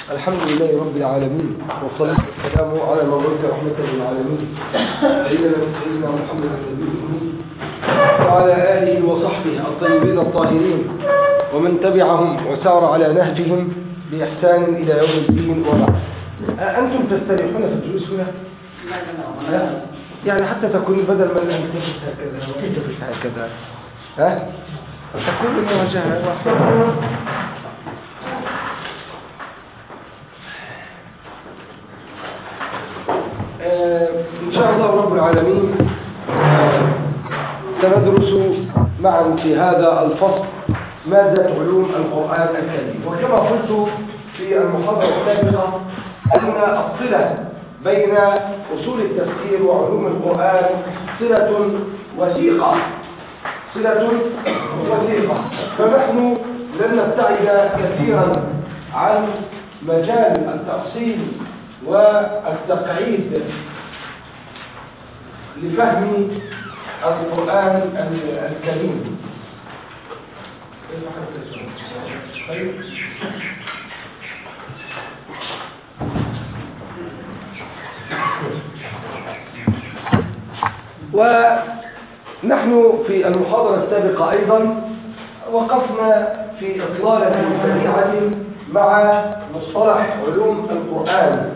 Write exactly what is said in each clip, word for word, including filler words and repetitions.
الحمد لله رب العالمين، والصلاة والسلام على مبعوث رحمة للعالمين سيدنا محمد النبي الأمي وعلى آله وصحبه الطيبين الطاهرين ومن تبعهم وسار على نهجهم بإحسان إلى يوم الدين وبعد. أنتم تستريحون في الجلوس هنا؟ لا يعني حتى تكون بدل ما أنها تجلس هكذا وتجلس هكذا ها تكون من وجهها واحدة. إن شاء الله رب العالمين سندرس معا في هذا الفصل مادة علوم القرآن الكريم. وكما قلت في المحاضرة السابقة أن الصلة بين أصول التفسير وعلوم القرآن صلة وثيقة صلة وثيقة فنحن لن نبتعد كثيرا عن مجال التأصيل والتقعيد لفهم القرآن الكريم. ونحن في المحاضرة السابقة أيضا وقفنا في إطلالة سريعة مع مصطلح علوم القرآن،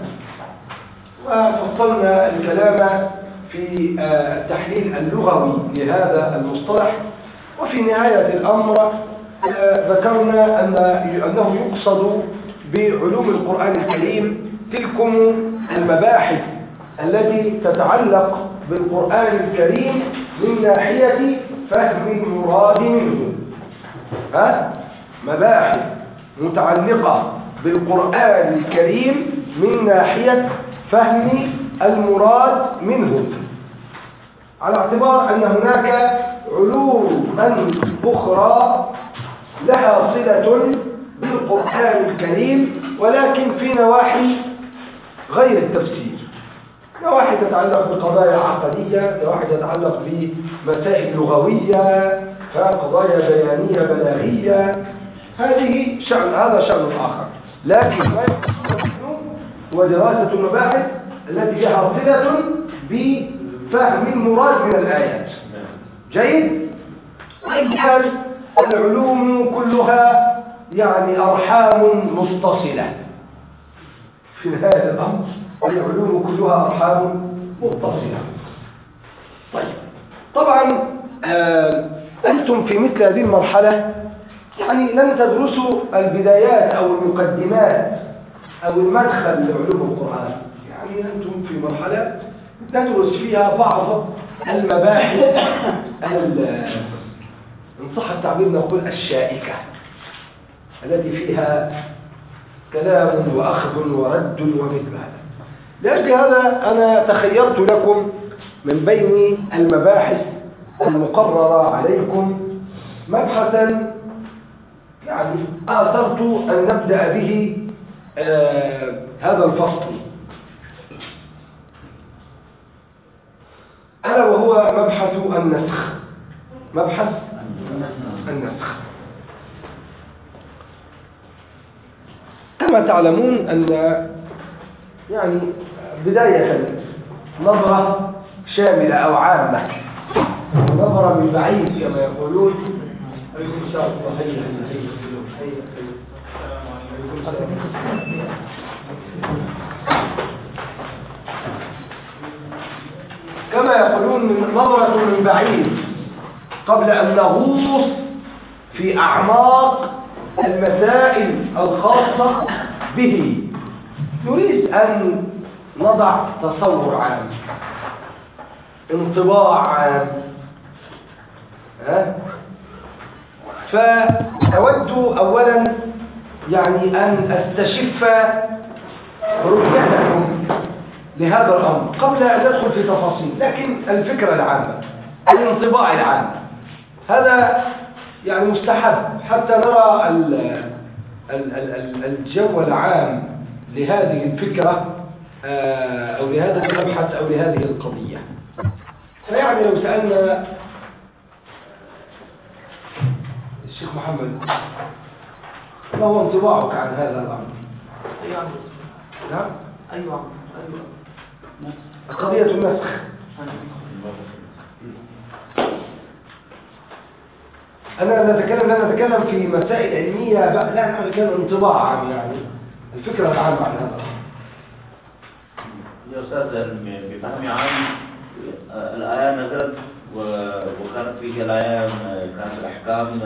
وفصلنا الكلام في التحليل اللغوي لهذا المصطلح. وفي نهاية الأمر ذكرنا أن أنه يقصد بعلوم القرآن الكريم تلكم المباحث التي تتعلق بالقرآن الكريم من ناحية فهم المراد منه. ها؟ مباحث متعلقة بالقرآن الكريم من ناحية فهم المراد منه، على اعتبار أن هناك علوم أخرى لها صلة بالقرآن الكريم ولكن في نواحي غير التفسير، نواحي تتعلق بقضايا عقدية، نواحي تتعلق بمسائل لغوية، قضايا بيانية بلاغية، هذه شأن هذا شأن آخر. لكن ما هو دراسة المباحث التي لها صلة بفهم المراد من الآيات. جيد؟ وإذن العلوم كلها يعني أرحام متصلة في هذا الأمر، العلوم كلها أرحام متصلة. طيب طبعا آه أنتم في مثل هذه المرحلة يعني لن تدرسوا البدايات أو المقدمات أو المدخل لعلوم القرآن، يعني أنتم في مرحلة ندرس فيها بعض المباحث إن صح التعبير نقول الشائكة، التي فيها كلام وأخذ ورد ومثل هذا. لأجل هذا أنا تخيرت لكم من بين المباحث المقررة عليكم مبحثا يعني آثرت أن نبدأ به آه هذا الفصل، ألا وهو مبحث النسخ. مبحث النسخ. كما تعلمون أن يعني بداية نظرة شاملة أو عامة، نظرة من بعيد كما يقولون. إن شاء الله هيا هيا كما يقولون من نظرة من بعيد قبل أن نغوص في أعماق المسائل الخاصة به. نريد أن نضع تصور عام، انطباع عام. ها؟ فأود أولا يعني أن أستشف رؤيتكم لهذا الأمر قبل أن ندخل في تفاصيل، لكن الفكرة العامة، الانطباع العام، هذا يعني مستحب حتى نرى الجو العام لهذه الفكرة أو لهذا المبحث أو لهذه القضية. فيعني لو سألنا الشيخ محمد ما هو انطباعك عن هذا الأمر؟ أمر؟ نعم أي أمر؟ أي قضية النسخ. أنا نتكلم لا نتكلم في مسائل علمية، لا نتكلم انطباع عام، يعني الفكرة العامة عن هذا. يا أستاذ بفهم عام الآية نزلت وكانت فيه الآية كانت الأحكام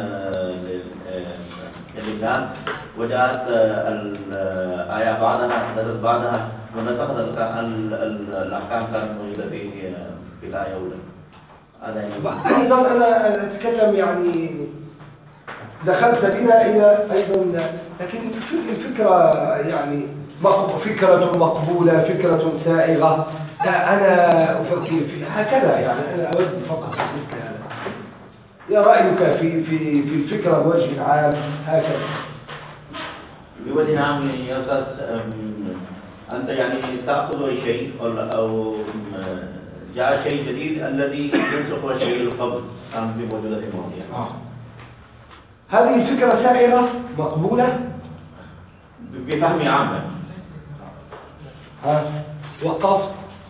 للإنسان، وجاءت الآية بعدها نزلت بعدها ونسخت الأحكام كانت موجودة في في الآية الأولى. أيضا أنا أتكلم يعني دخلت بنا إلى أيضا، لكن الفكرة يعني فكرة مقبولة، فكرة سائغة، أنا أفكر في هكذا، يعني أنا أود فقط مثل هذا. يا رأيك في في في الفكرة بوجه عام هكذا؟ بوجه عام يا أستاذ، أنت يعني تأخذ أي شيء أو جاء شيء جديد الذي ينسخ الشيء القبل كان في موجودة في الماضي. آه. هذه الفكرة سائغة مقبولة بفهم عام. ها وقف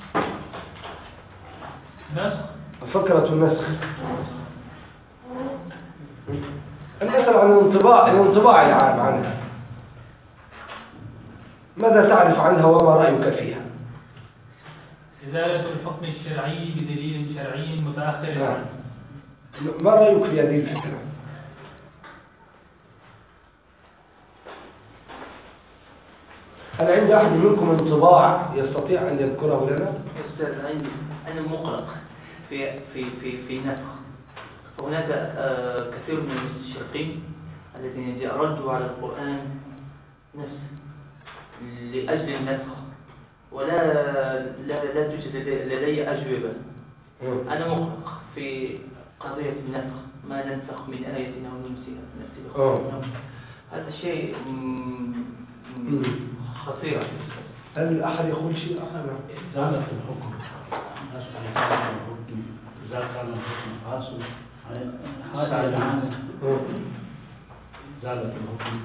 نسخ، فكرة النسخ. نسأل عن الانطباع الانطباع العام عنها، ماذا تعرف عنها وما رأيك فيها؟ إزالة الحكم الشرعي بدليل شرعي متأخر عنه. ما رأيك في هذه الفكرة؟ هل عند أحد منكم انطباع يستطيع أن يذكره لنا؟ أستاذ عندي أنا مقلق في في في في نسخ. هناك آه كثير من المستشرقين الذين ردوا على القرآن نفسه لأجل النسخ، ولا لا لا توجد لدي أجوبة. أنا مقلق في قضية النسخ، ما ننسخ من آية أو ننسخها. هذا شيء خطير. هل أحد يقول شيء آخر؟ إزالة الحكم، نسخ الحكم، إذا كان الحكم فاسد، هذا يعني إزالة الحكم.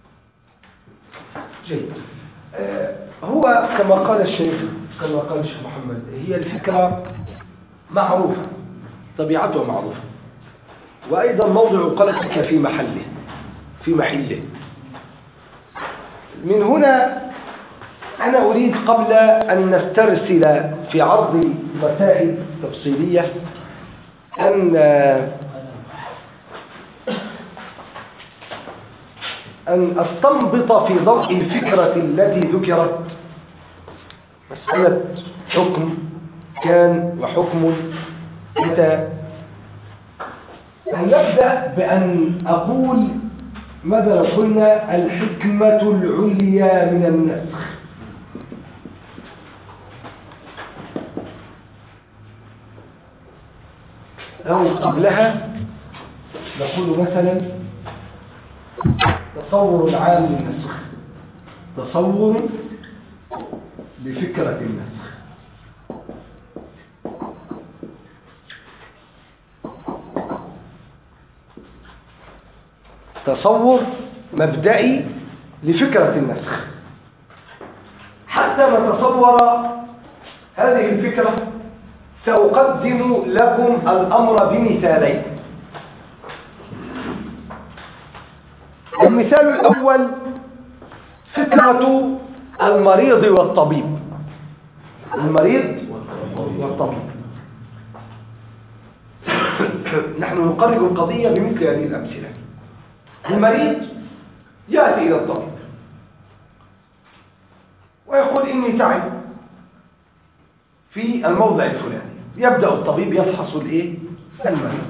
جيد. آه هو كما قال الشيخ كما قال الشيخ محمد، هي الفكرة معروفة، طبيعتها معروفة، وأيضا موضع قلقك في محله في محله من هنا أنا أريد قبل أن نسترسل في عرض مسائل تفصيلية أن أن أستنبط في ضوء الفكرة التي ذكرت مسألة حكم كان وحكم أتى، أن نبدأ بأن أقول ماذا لو قلنا الحكمة العليا من النسخ. أو قبلها نقول مثلا تصور عام للنسخ، تصور بفكرة النسخ. تصور مبدئي لفكرة النسخ. حتى نتصور هذه الفكرة سأقدم لكم الأمر بمثالين. المثال الأول فكرة المريض والطبيب. المريض والطبيب، نحن نقرب القضية بمثل هذه الأمثلة. المريض يأتي إلى الطبيب ويقول إني تعب في الموضع الفلاني. يبدأ الطبيب يفحص الإيه؟ المريض،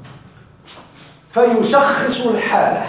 فيشخص الحالة،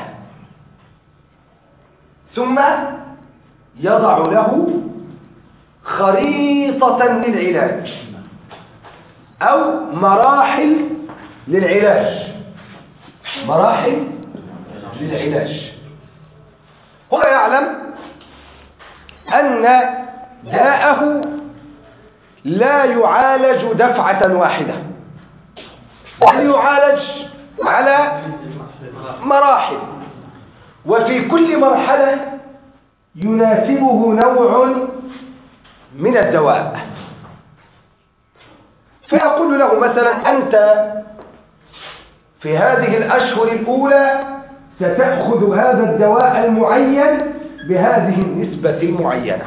ثم يضع له خريطة للعلاج أو مراحل للعلاج مراحل للعلاج. هو يعلم أن داءه لا يعالج دفعة واحدة، بل يعالج على مراحل، وفي كل مرحلة يناسبه نوع من الدواء، فيقول له مثلا أنت في هذه الأشهر الأولى ستأخذ هذا الدواء المعين بهذه النسبة المعينة.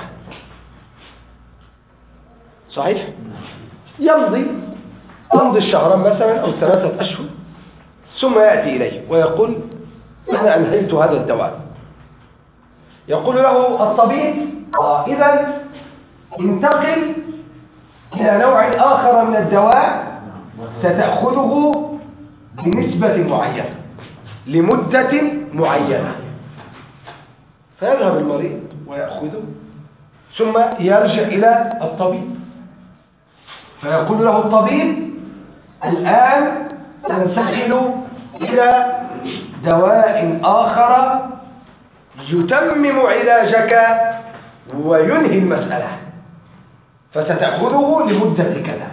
صحيح؟ يمضي تمضي الشهران مثلا أو ثلاثة أشهر، ثم يأتي إليه ويقول أنا أنهيت هذا الدواء. يقول له الطبيب آه إذن انتقل إلى نوع آخر من الدواء ستأخذه بنسبة معينة لمدة معينة. فيذهب المريض ويأخذه ثم يرجع إلى الطبيب فيقول له الطبيب الآن تنتقل إلى دواء آخر يتمم علاجك وينهي المسألة فستأخذه لمدة كذا.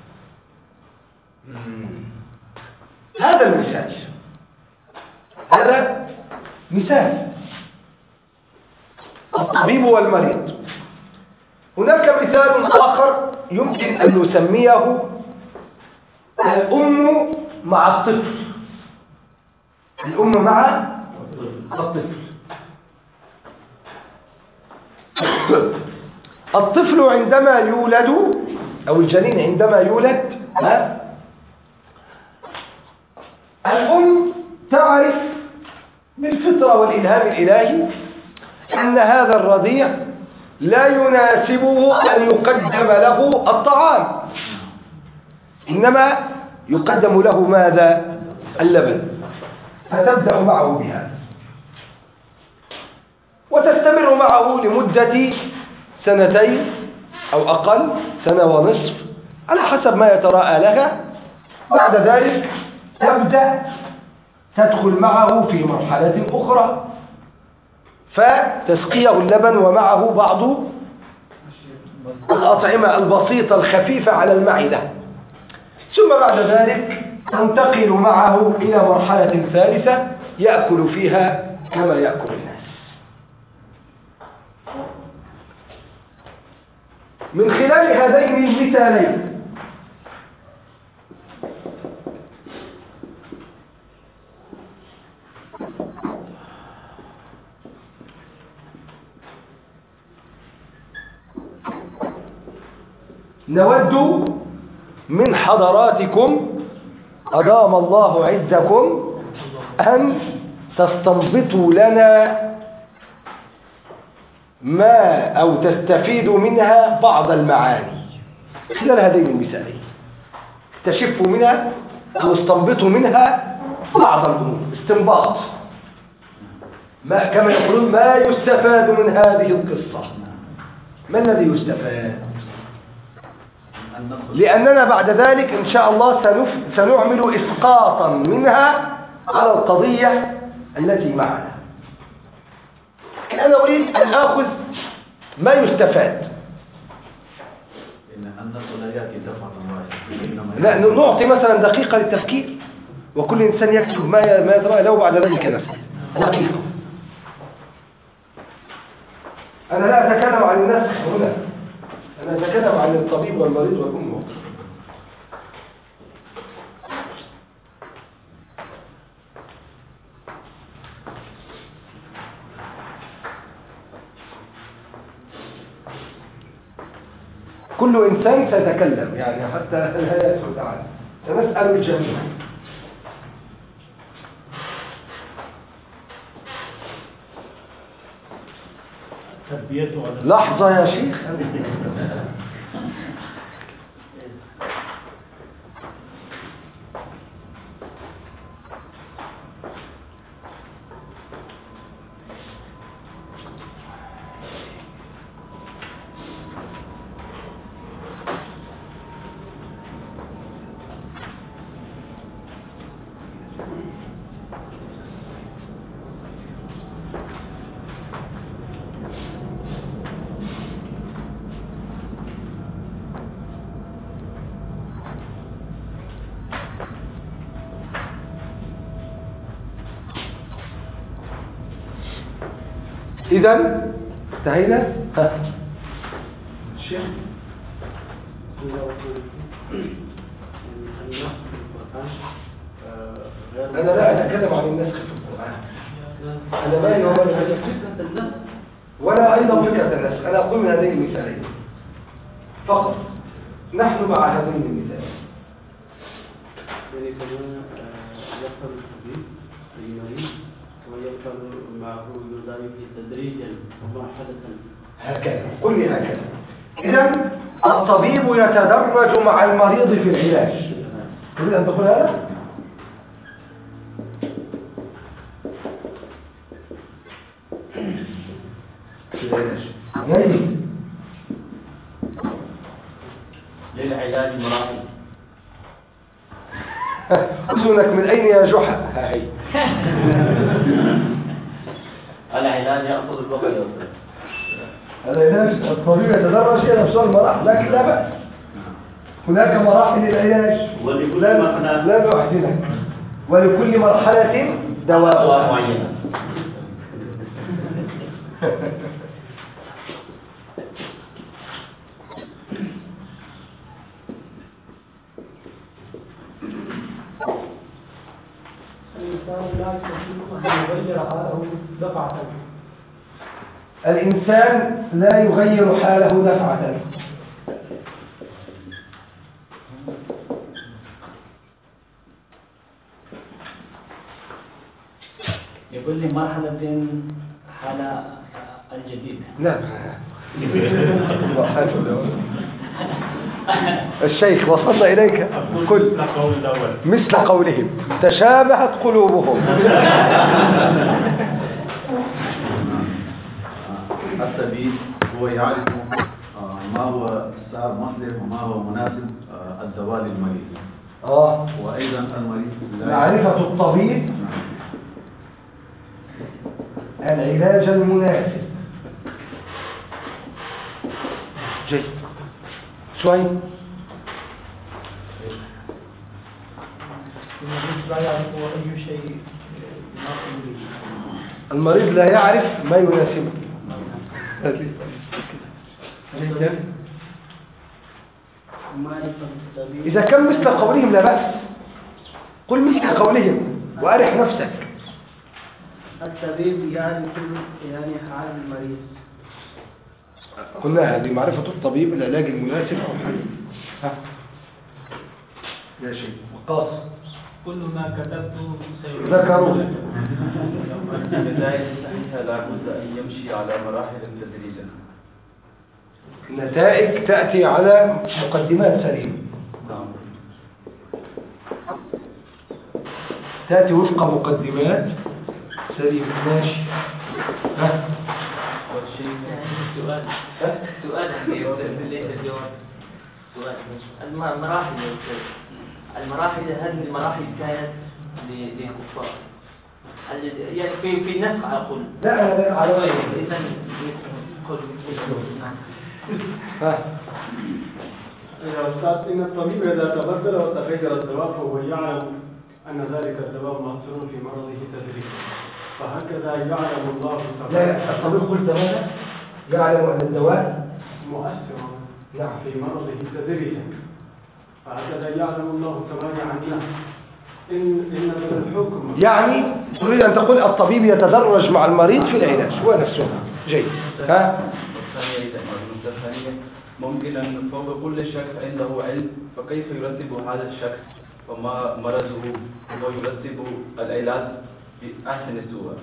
هذا المثال هذا مثال الطبيب والمريض. هناك مثال آخر يمكن أن نسميه الأم مع الطفل. الأم مع الطفل. الطفل عندما يولد أو الجنين عندما يولد ها الأم تعرف بالفطرة والإلهام الإلهي أن هذا الرضيع لا يناسبه أن يقدم له الطعام، إنما يقدم له ماذا؟ اللبن. فتبدأ معه بهذا وتستمر معه لمدة سنتين أو أقل، سنة ونصف على حسب ما يتراءى لها. بعد ذلك تبدأ تدخل معه في مرحلة أخرى فتسقيه اللبن ومعه بعض الأطعمة البسيطة الخفيفة على المعدة، ثم بعد ذلك تنتقل معه إلى مرحلة ثالثة يأكل فيها كما يأكل الناس. من خلال هذين المثالين نود من حضراتكم أدام الله عزكم أن تستنبطوا لنا ما أو تستفيدوا منها بعض المعاني خلال هذين المثالين. تشفوا منها أو استنبطوا منها بعض الأمور استنباط، ما كما يقولون ما يستفاد من هذه القصة. ما الذي يستفاد؟ لأننا بعد ذلك إن شاء الله سنف... سنعمل إسقاطا منها على القضية التي معنا. لكن أنا أريد أن آخذ ما يستفاد. لا نعطي مثلا دقيقة للتفكير وكل إنسان يكتب ما ما يدرى له بعد ذلك نفسه. دقيقة. أنا لا أتكلم عن الناس هنا، أنا أتكلم عن الطبيب والمريض والأم. كل إنسان سيتكلم يعني حتى لا يسعد عنه. سنسأل الجميع. لحظة يا شيخ. إذن انتهينا؟ ها الشيخ أنا لا أتكلم عن النسخ في القرآن، أنا مالي وما النسخ ولا أيضا فكرة النسخ، أنا أقول من هذين المثالين فقط، نحن مع هذين المثالين. يعني كما يفعل الحديث المريض ويفعل معه ذلك تدريجا ومرحلة هكذا قل لي هكذا. إذن الطبيب يتدرج مع المريض في العلاج، تريد أن تقول هذا؟ جيد. للعلاج مراحل. أذنك من أين يا جحا؟ ها هي. العلاج يأخذ الوقت. العلاج الطبيب يتدرج إلى نفس المراحل، لكن لا بأس. هناك مراحل للعلاج، ولكل لا مرحلة لا نحزنك، ولكل مرحلة دواء دواء معين. الإنسان لا يغير حاله دفعة. يقول لي مرحلة حالة الجديدة. نعم. الشيخ وصلنا إليك قل مثل قولهم تشابهت قلوبهم. الطبيب هو يعرف ما هو سعر مصلح وما هو مناسب الدواء للمريض. آه. وأيضا المريض معرفة الطبيب العلاج المناسب. جيد. شوي. المريض لا يعرف أي شيء يناسب به. المريض لا يعرف ما يناسبه. إذا كان مثل قولهم لا بأس، قل مثل قولهم وأرح نفسك. الطبيب يعني كل يعني حال المريض. قلنا هذه معرفة الطبيب العلاج المناسب أو حل. ها لا شيء. وقاص كل ما كتبته ذكروه. البداية الصحيحة لابد أن يمشي على مراحل تدريجا. النتائج تأتي على مقدمات سليمة. نعم. تأتي وفق مقدمات سليمة. ماشي. ها والشيء سؤال سؤال ليس الجواب. سؤال المراحل المراحل هذه المراحل كانت للكفار يعني في في النسخ أقول لا لا على غير. إذا قل ها يا أستاذ إن الطبيب إذا تبدل وتغير الدواء فهو يعلم أن ذلك الدواء مأثور في مرضه تدريجيا، فهكذا يعلم الله لا الطبيب قلت ماذا؟ يعلم أن الدواء مؤثر نعم في مرضه تدريجيا، فهكذا يعلم الله تبارك عنه إن إن من الحكم يعني تريد أن تقول الطبيب يتدرج مع المريض في العلاج هو نفسه. جيد. ها والثانية إذا الثانية ممكن أن فوق كل شخص عنده علم، فكيف يرتب هذا الشخص وما مرضه ويرتب العلاج بأحسن الصور.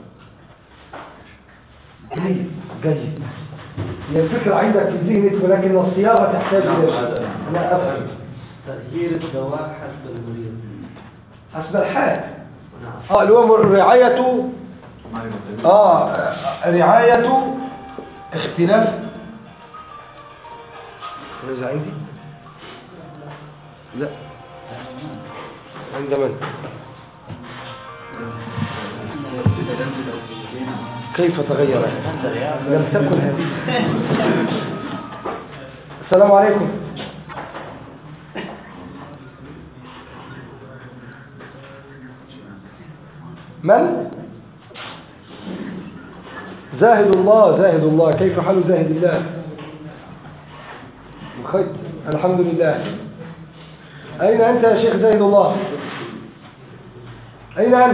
جيد جيد. هي الفكرة عندك في ذهنك ولكن الصياغة تحتاج إلى شيء. لا أفهم. تغيير الدواء حسب المريض حسب الحال. اه اللي هو رعاية اه رعاية اختلاف. ماذا عندي؟ لا عند من؟ كيف تغير؟ لم تكن هذه. السلام عليكم. من؟ زاهد الله زاهد الله، كيف حال زاهد الله؟ بخير الحمد لله. أين أنت يا شيخ زاهد الله؟ أين أنت؟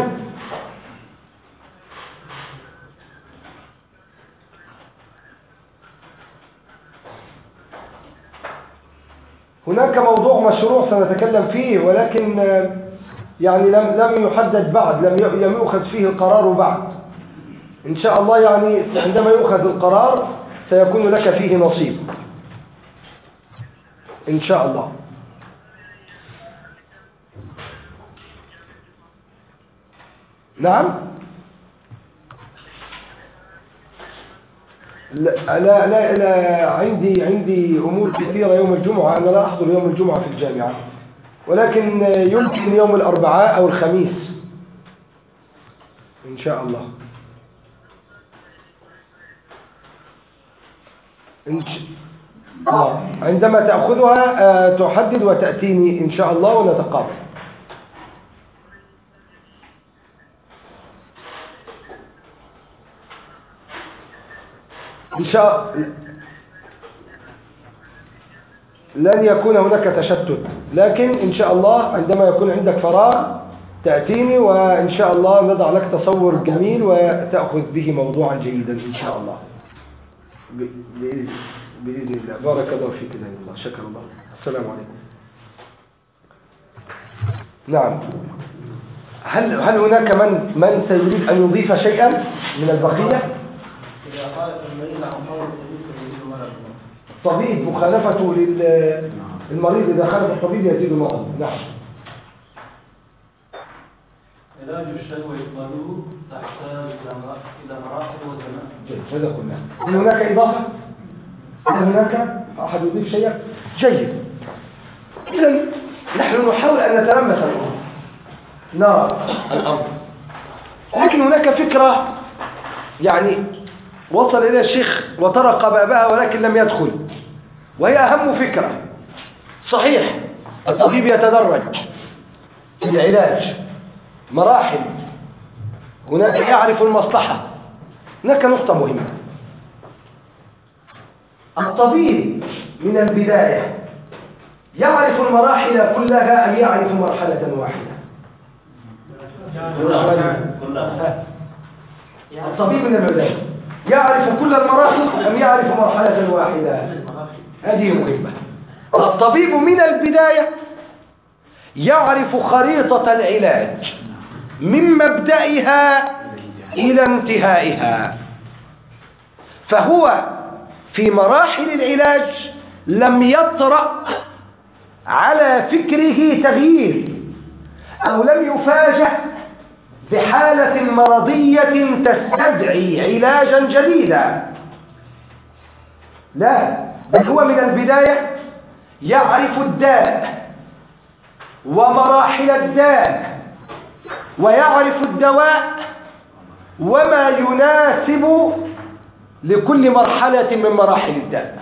هناك موضوع مشروع سنتكلم فيه، ولكن يعني لم لم يحدد بعد، لم لم يؤخذ فيه القرار بعد. إن شاء الله يعني عندما يؤخذ القرار سيكون لك فيه نصيب إن شاء الله. نعم. لا لا لا, لا عندي عندي أمور كثيرة يوم الجمعة، أنا لا أحضر يوم الجمعة في الجامعة، ولكن يمكن يوم الأربعاء أو الخميس إن شاء الله. إن ش... آه. عندما تأخذها آه تحدد وتأتيني إن شاء الله ونتقابل. إن شاء لن يكون هناك تشتت، لكن إن شاء الله عندما يكون عندك فراغ تأتيني، وإن شاء الله نضع لك تصور جميل وتأخذ به موضوعا جيدا إن شاء الله بإذن الله. بارك الله فيك يا الله، شكر الله. السلام عليكم. نعم. هل هل هناك من من سيريد أن يضيف شيئا من البقية؟ الطبيب مخالفته للمريض، إذا خالف الطبيب يزيد مرض. نعم. علاج الشهوة إقباله تحتاج إلى مراحل وزمان. جيد، هذا قلنا. هل هناك إضافة؟ هل هناك أحد يضيف شيئا؟ جيد. إذا نحن نحاول أن نتلمس الأمر، نرى الأمر، لكن هناك فكرة يعني وصل إلى الشيخ وطرق بابها ولكن لم يدخل، وهي أهم فكرة. صحيح الطبيب يتدرج في العلاج مراحل، هناك يعرف المصلحة. هناك نقطة مهمة، الطبيب من البداية يعرف المراحل كلها أم يعرف مرحلة واحدة؟ الطبيب من البداية يعرف كل المراحل أم يعرف مرحلة واحدة؟ هذه مهمة. الطبيب من البداية يعرف خريطة العلاج من مبدئها إلى انتهائها، فهو في مراحل العلاج لم يطرأ على فكره تغيير، أو لم يفاجأ بحالة مرضية تستدعي علاجا جديدا. لا، بل هو من البداية يعرف الداء ومراحل الداء، ويعرف الدواء وما يناسب لكل مرحلة من مراحل الداء.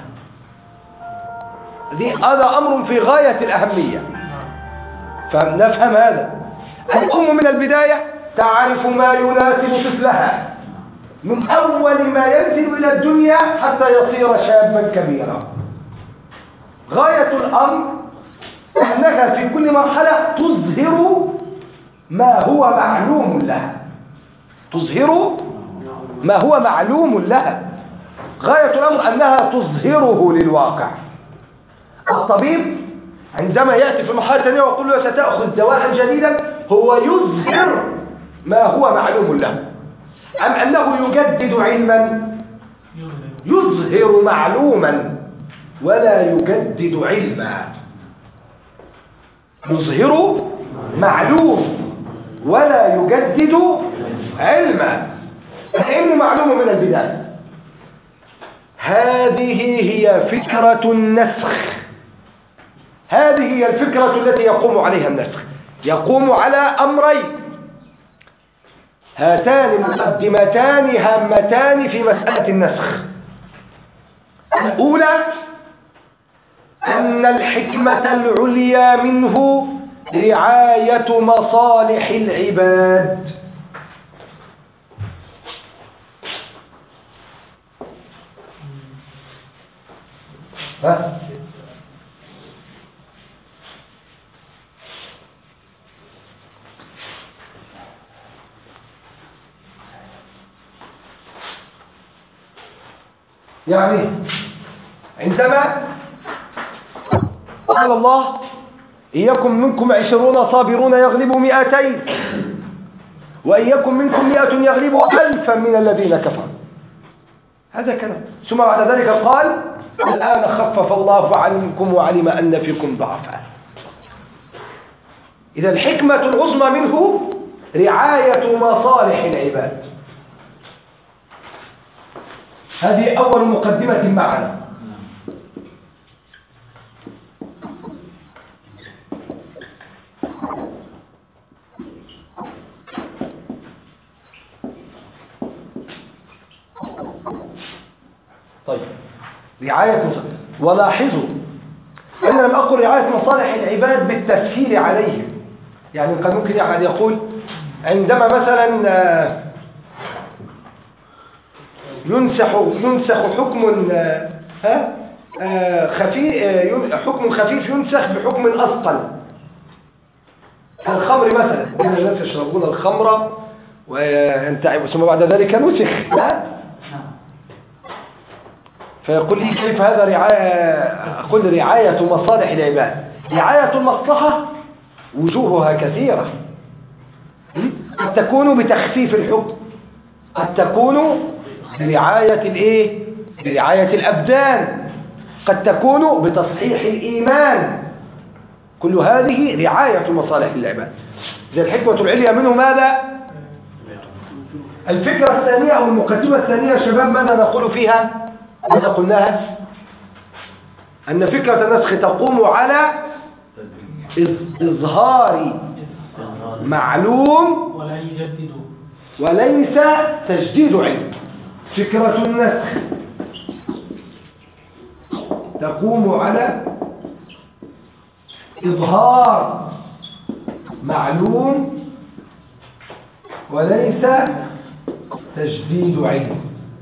هذا أمر في غاية الأهمية، فنفهم هذا. الأم من البداية تعرف ما يناسب طفلها من أول ما ينزل إلى الدنيا حتى يصير شابا كبيرا. غاية الأمر أنها في كل مرحلة تظهر ما هو معلوم لها، تظهر ما هو معلوم لها. غاية الأمر أنها تظهره للواقع. الطبيب عندما يأتي في المرحلة الثانية ويقول له ستأخذ دواء جديدا، هو يظهر ما هو معلوم له، أم أنه يجدد علما؟ يظهر معلوما ولا يجدد علما. يظهر معلوم ولا يجدد علما، فإنه معلوم من البداية. هذه هي فكرة النسخ، هذه هي الفكرة التي يقوم عليها النسخ. يقوم على أمرين، هاتان مقدمتان هامتان في مسألة النسخ. الأولى أن الحكمة العليا منه رعاية مصالح العباد. ها؟ يعني عندما قال الله إن يكن منكم عشرون صابرون يغلبوا مئتين وإن يكن منكم مئة يغلبوا ألفا من الذين كفروا، هذا كلام. ثم بعد ذلك قال الآن خفف الله عنكم وعلم أن فيكم ضعفا. إذا الحكمة العظمى منه رعاية مصالح العباد. هذه أول مقدمة معنا. طيب، رعاية مصالح. ولاحظوا أنا لم أقل رعاية مصالح العباد بالتسهيل عليهم. يعني كان ممكن أحد يقول عندما مثلا ينسخ ينسخ حكم ها خفيف حكم خفيف ينسخ بحكم أثقل كالخمر مثلا، إن الناس يشربون الخمر وينتعب ثم بعد ذلك نسخ، فيقول لي كيف هذا رعاية؟ أقول رعاية مصالح العباد. رعاية المصلحة وجوهها كثيرة، قد تكون بتخفيف الحكم، قد تكون برعاية الايه؟ برعاية الأبدان، قد تكون بتصحيح الإيمان. كل هذه رعاية مصالح العباد. زي الحكمة العليا منه ماذا؟ الفكرة الثانية أو المقدمة الثانية يا شباب ماذا نقول فيها؟ ماذا قلناها؟ أن فكرة النسخ تقوم على إظهار معلوم وليس تجديد علم. فكرة النسخ تقوم على إظهار معلوم وليس تجديد علم.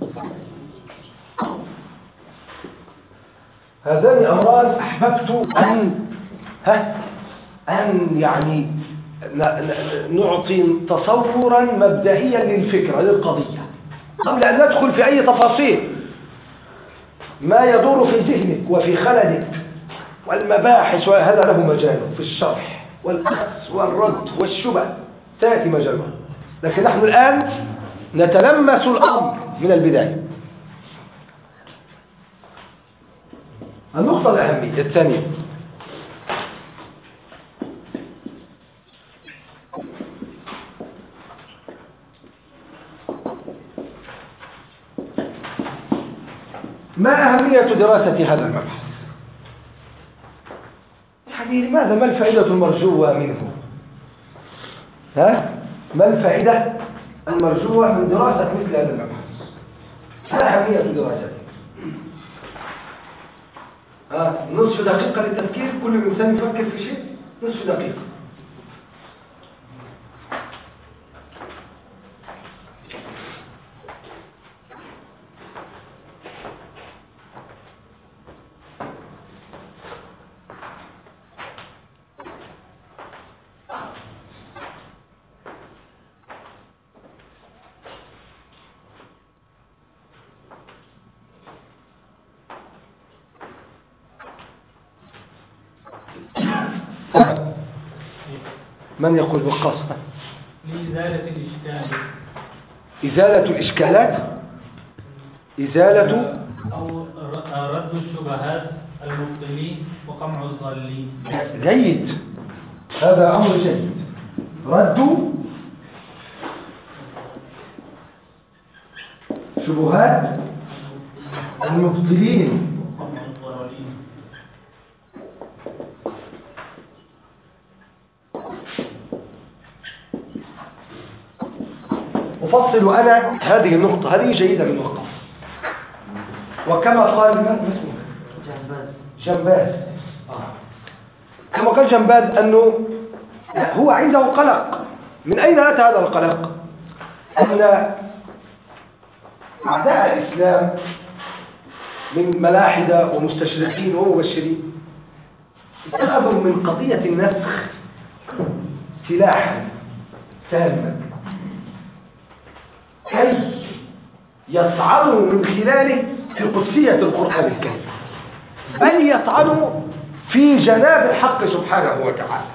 هذان أمران أحببت أن ها أن يعني نعطي تصورا مبدئيا للفكرة للقضية قبل أن ندخل في أي تفاصيل. ما يدور في ذهنك وفي خلدك والمباحث هذا له مجال في الشرح والأخذ والرد والشبه تأتي مجالها، لكن نحن الآن نتلمس الأمر من البداية. النقطة الأهمية الثانية ما أهمية دراسة هذا المبحث؟ يعني لماذا؟ ما الفائدة المرجوة منه؟ ها؟ ما الفائدة المرجوة من دراسة مثل هذا المبحث؟ ما أهمية دراسته؟ ها؟ نصف دقيقة للتفكير، كل إنسان يفكر في شيء نصف دقيقة. من يقول بالقصد؟ لإزالة الإشكال. إزالة الإشكالات، إزالة أو رد الشبهات المبطلين وقمع الضالين. جيد، هذا أمر جيد. رد شبهات المبطلين أفصل أنا هذه النقطة، هذه جيدة من وقف. وكما قال من اسمه جنباز آه. كما قال جنباز أنه هو عنده قلق. من أين أتى هذا القلق؟ أن أعداء الإسلام من ملاحدة ومستشرقين ومبشرين اتخذوا من قضية النسخ سلاحا ساما كي يطعنوا من خلاله في قدسية القرآن الكريم، بل يطعنوا في جناب الحق سبحانه وتعالى.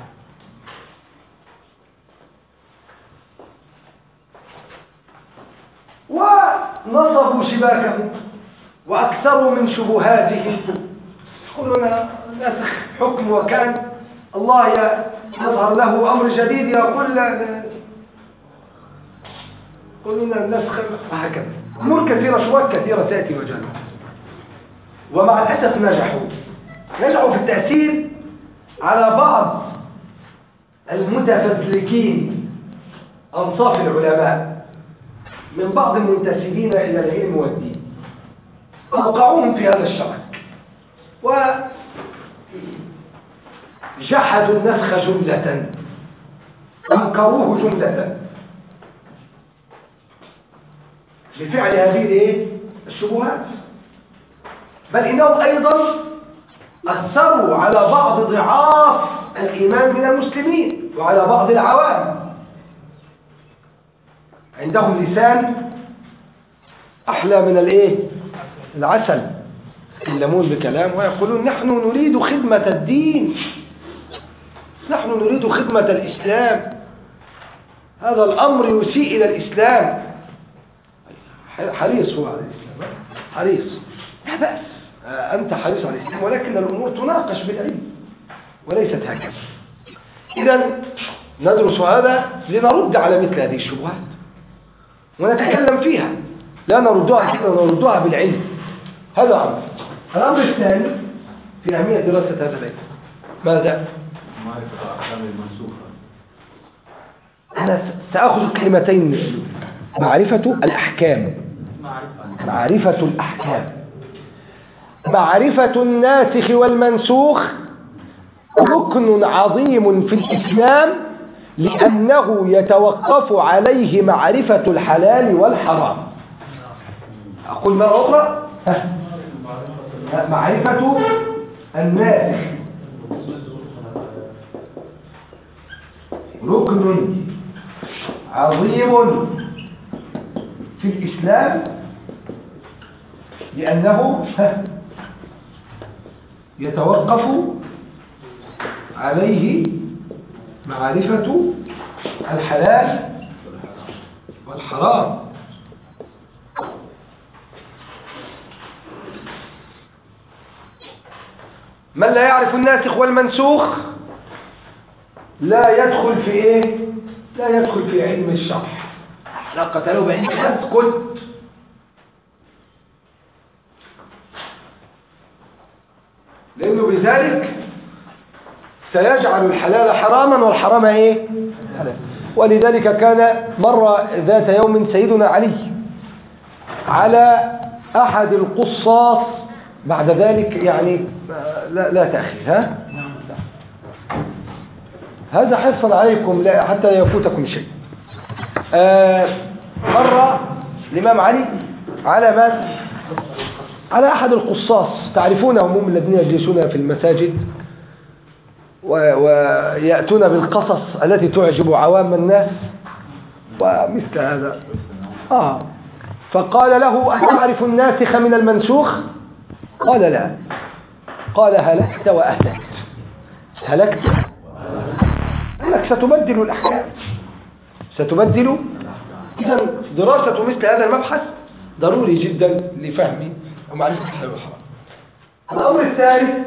ونصبوا شباكهم وأكثروا من شبهاتهم، يقولون نسخ حكم وكان الله يظهر له أمر جديد يقول يقولون النسخ وهكذا. أمور كثيرة، شبهات كثيرة تأتي وجاءت، ومع الأسف نجحوا نجحوا في التأثير على بعض المتفزلكين أنصاف العلماء من بعض المنتسبين إلى العلم والدين، أوقعوهم في هذا الشرك وجحدوا النسخ جملة، أنكروه جملة لفعل هذه الشبهات، بل إنهم أيضا أثروا على بعض ضعاف الإيمان من المسلمين وعلى بعض العوام. عندهم لسان أحلى من الإيه؟ العسل، يتكلمون بكلام ويقولون نحن نريد خدمة الدين، نحن نريد خدمة الإسلام، هذا الأمر يسيء إلى الإسلام. حريص هو على الإسلام، حريص، لا بأس، أنت حريص على الإسلام، ولكن الأمور تناقش بالعلم وليست هكذا. إذن ندرس هذا لنرد على مثل هذه الشبهات ونتكلم فيها، لا نردها كده، نردها بالعلم. هذا أمر. الأمر الثاني في أهمية دراسة هذا العلم ماذا؟ معرفة الأحكام المنسوخة. أنا سأخذ الكلمتين: معرفة الأحكام، معرفة الأحكام. معرفة الناسخ والمنسوخ ركن عظيم في الإسلام، لأنه يتوقف عليه معرفة الحلال والحرام. أقول مرة أخرى: معرفة الناسخ ركن عظيم في الإسلام، لأنه يتوقف عليه معرفة الحلال والحرام. من لا يعرف الناسخ والمنسوخ لا يدخل في ايه؟ لا يدخل في علم الشرح، علاقة له بعلم يسكت. لأنه بذلك سيجعل الحلال حراما والحرام ايه؟ حلال. ولذلك كان مر ذات يوم سيدنا علي على أحد القصاص، بعد ذلك يعني لا, لا تأخير، ها؟ هذا حرصا عليكم لا حتى لا يفوتكم شيء. آه مر الإمام علي على من؟ على أحد القصاص، تعرفونهم هم الذين يجلسون في المساجد ويأتون بالقصص التي تعجب عوام الناس ومثل هذا. آه فقال له: أتعرف الناسخ من المنسوخ؟ قال: لا. قال: هلكت وأهلكت. هلكت أنك ستبدل الأحكام، ستبدل. إذن دراسة مثل هذا المبحث ضروري جدا لفهم ومعرفة الحلال والحرام. الأمر الثالث: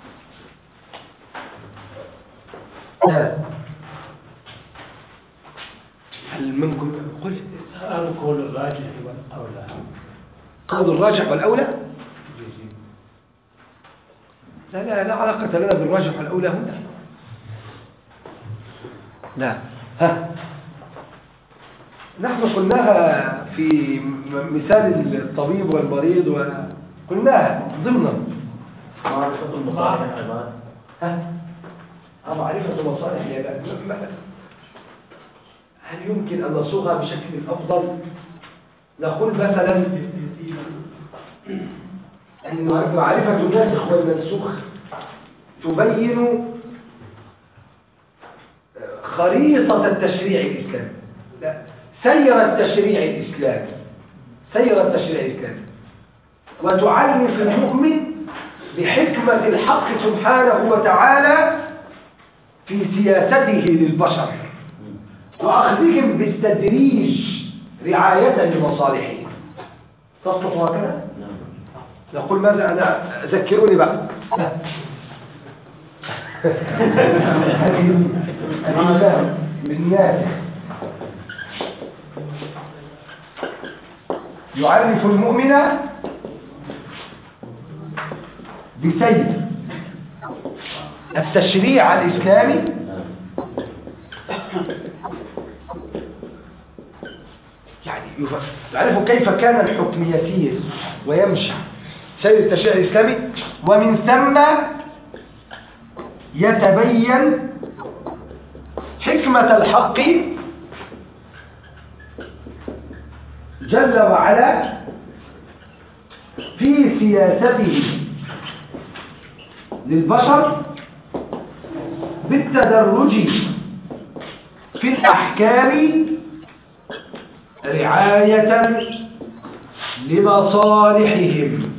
هل منكم قل القول الراجح والأولى؟ قول الراجح والأولى؟ لا لا لا علاقة لنا بالراجح والأولى هنا. لا. ها نحن قلناها في مثال الطبيب والمريض، وقلناها ضمنا معرفة المصالح العباد. ها معرفة مصالح العباد. هل يمكن أن نصوغها بشكل أفضل؟ نقول مثلا أن معرفة الناسخ والمنسوخ تبين خريطة التشريع الإسلامي، لا، سير التشريع الإسلامي، سير التشريع الإسلامي، وتعلم في المؤمن بحكمة الحق سبحانه وتعالى في سياسته للبشر وأخذهم بالتدريج رعاية لمصالحهم. تصلح هكذا؟ نقول ماذا؟ أنا ذكروني بقى. الإمام بالناس يعرف المؤمن بسير التشريع الإسلامي يعني يعرف كيف كان الحكم يسير ويمشي سير التشريع الإسلامي، ومن ثم يتبين حكمة الحق جل وعلا في سياسته للبشر بالتدرج في الأحكام رعاية لمصالحهم.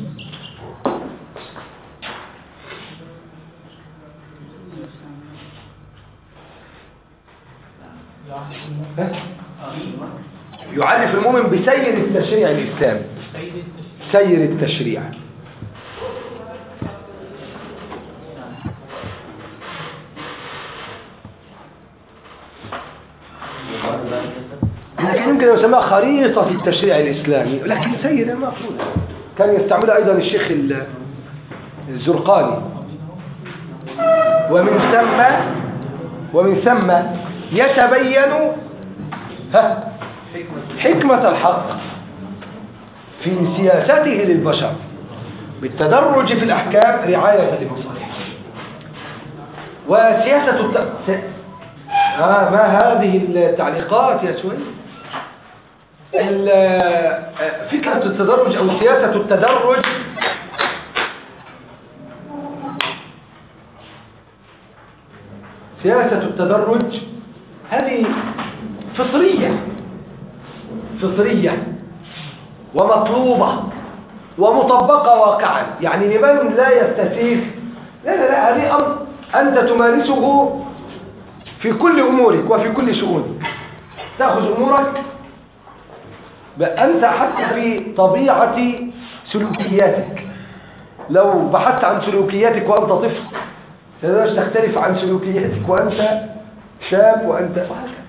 يعرف المؤمن بسير التشريع الإسلامي، سير التشريع. لكن يمكن أن يسمى خريطة التشريع الإسلامي، لكن سير المفروض كان يستعملها أيضا الشيخ الزرقاني. ومن ثم ومن ثم يتبين حكمة الحق في سياسته للبشر بالتدرج في الأحكام رعاية لمصالحهم. وسياسة الت... س... آه ما هذه التعليقات يا سوي؟ فكرة التدرج أو سياسة التدرج سياسة التدرج هذه فطرية فطرية ومطلوبة ومطبقة واقعا، يعني لمن لا يستسيغ لا لا لا هذه أمر أنت تمارسه في كل أمورك وفي كل شؤونك. تأخذ أمورك أنت حتى في طبيعة سلوكياتك. لو بحثت عن سلوكياتك وأنت طفل تقدرش تختلف عن سلوكياتك وأنت شاب وأنت وهكذا.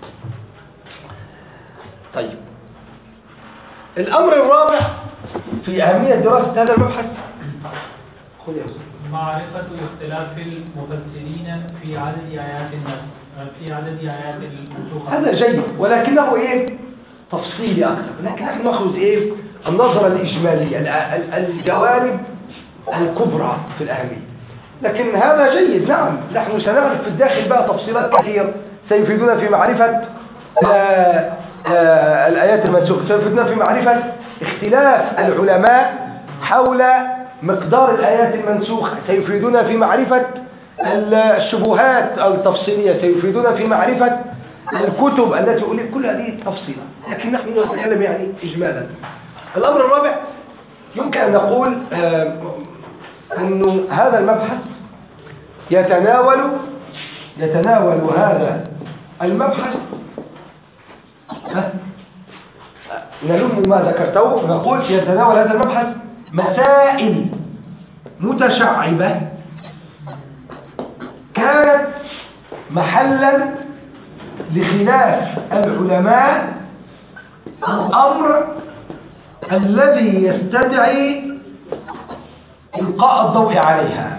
طيب الأمر الرابع في أهمية دراسة هذا المبحث خذ يا أستاذ معرفة اختلاف المفسرين في عدد آيات النسخ في عدد آيات المنسوخة. هذا جيد ولكنه إيه تفصيلي أكثر، لكن نحن نأخذ إيه النظرة الإجمالية الجوانب الكبرى في الأهمية. لكن هذا جيد نعم، نحن سنعرف في الداخل بقى تفصيلات كثيرة سيفيدنا في معرفة آآ آآ الآيات المنسوخة، سيفيدنا في معرفة اختلاف العلماء حول مقدار الآيات المنسوخة، سيفيدنا في معرفة الشبهات التفصيلية، سيفيدنا في معرفة الكتب التي أولئك كل هذه تفصيلة، لكن نحن نتكلم يعني إجمالا. الأمر الرابع يمكن أن نقول أن هذا المبحث يتناول يتناول هذا المبحث نلم ما ذكرته نقول يتناول هذا المبحث مسائل متشعبة كانت محلا لخلاف العلماء الأمر الذي يستدعي إلقاء الضوء عليها.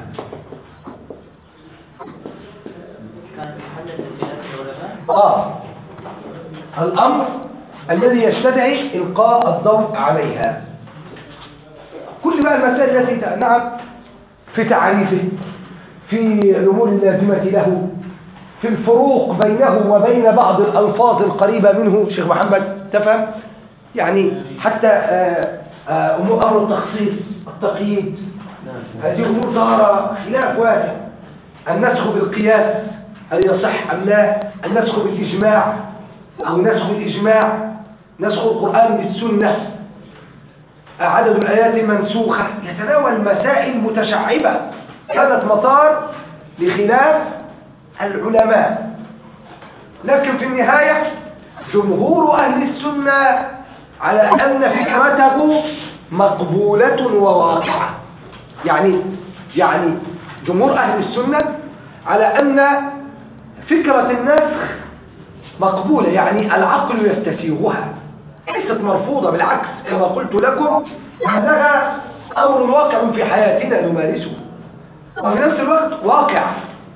آه الأمر الذي يستدعي إلقاء الضوء عليها. كل بقى المسائل التي نعم في تعريفه، في الأمور اللازمة له، في الفروق بينه وبين بعض الألفاظ القريبة منه. شيخ محمد تفهم يعني حتى أمر التخصيص التقييد هذه أمور ظهر خلاف واسع. النسخ بالقياس هل يصح أم لا؟ النسخ بالإجماع أو نسخ الإجماع، نسخ القرآن بالسنة، عدد الآيات المنسوخة، يتناول مسائل متشعبة كانت مسار لخلاف العلماء. لكن في النهاية جمهور أهل السنة على أن فكرته مقبولة وواقعة. يعني يعني جمهور أهل السنة على أن فكرة النسخ مقبولة، يعني العقل يستسيغها، ليست مرفوضة، بالعكس كما قلت لكم أنها أمر واقع في حياتنا نمارسه، وفي نفس الوقت واقع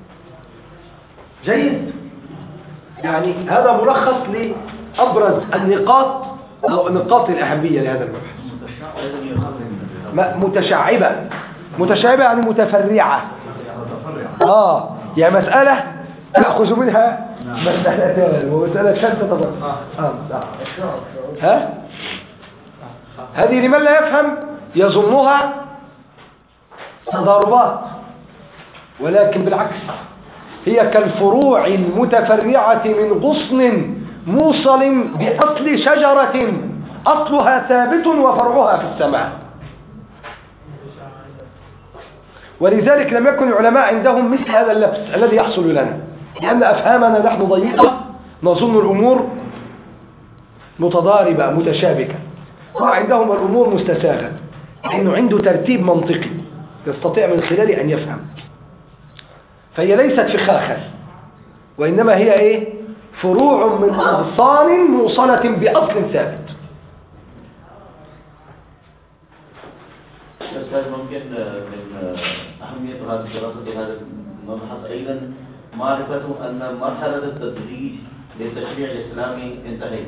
جيد. يعني هذا ملخص لأبرز النقاط أو نقاط الأهمية لهذا المبحث. متشعبة متشعبة يعني متفرعة. آه يعني مسألة تأخذ منها مسألة ومسألة شتى طبعا. آه. آه. ها؟ هذه لمن لا يفهم يظنها تضاربات، ولكن بالعكس هي كالفروع المتفرعة من غصن موصل بأصل شجرة أصلها ثابت وفرعها في السماء. ولذلك لم يكن العلماء عندهم مثل هذا اللبس الذي يحصل لنا، لأن أفهامنا نحن ضيقة، نظن الأمور متضاربة متشابكة، وعندهم الأمور مستساغة، لأنه عنده ترتيب منطقي يستطيع من خلاله أن يفهم. فهي ليست فخاخا، وإنما هي إيه؟ فروع من أغصان موصلة بأصل ثابت. أستاذ ممكن من أهمية هذه الدراسة هذا المبحث أيضا معرفة أن مرحلة التدريج للتشريع الإسلامي انتهت،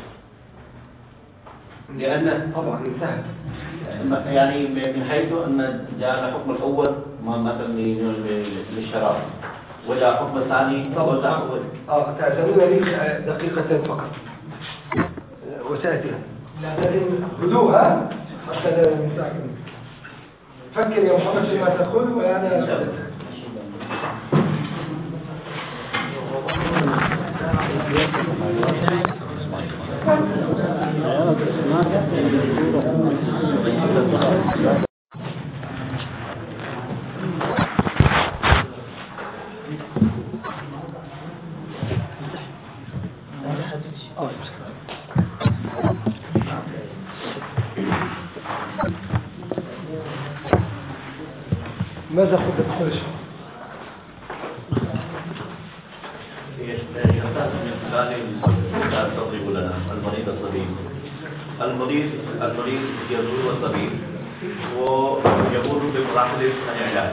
لأن طبعا انتهت يعني من حيث أن جاء الحكم الأول مثلا للشراب، وجاء حكم ثاني طبعا. اه تعتبرون لي دقيقتين فقط وسأتيها، لكن هدوءها حتى لا نستعجل. فكر يا محمد فيما تقول وأنا ماذا خذت خرج؟ تضرب لنا المريض الطبيب المريض المريض يزور الطبيب ويمر بمراحل العلاج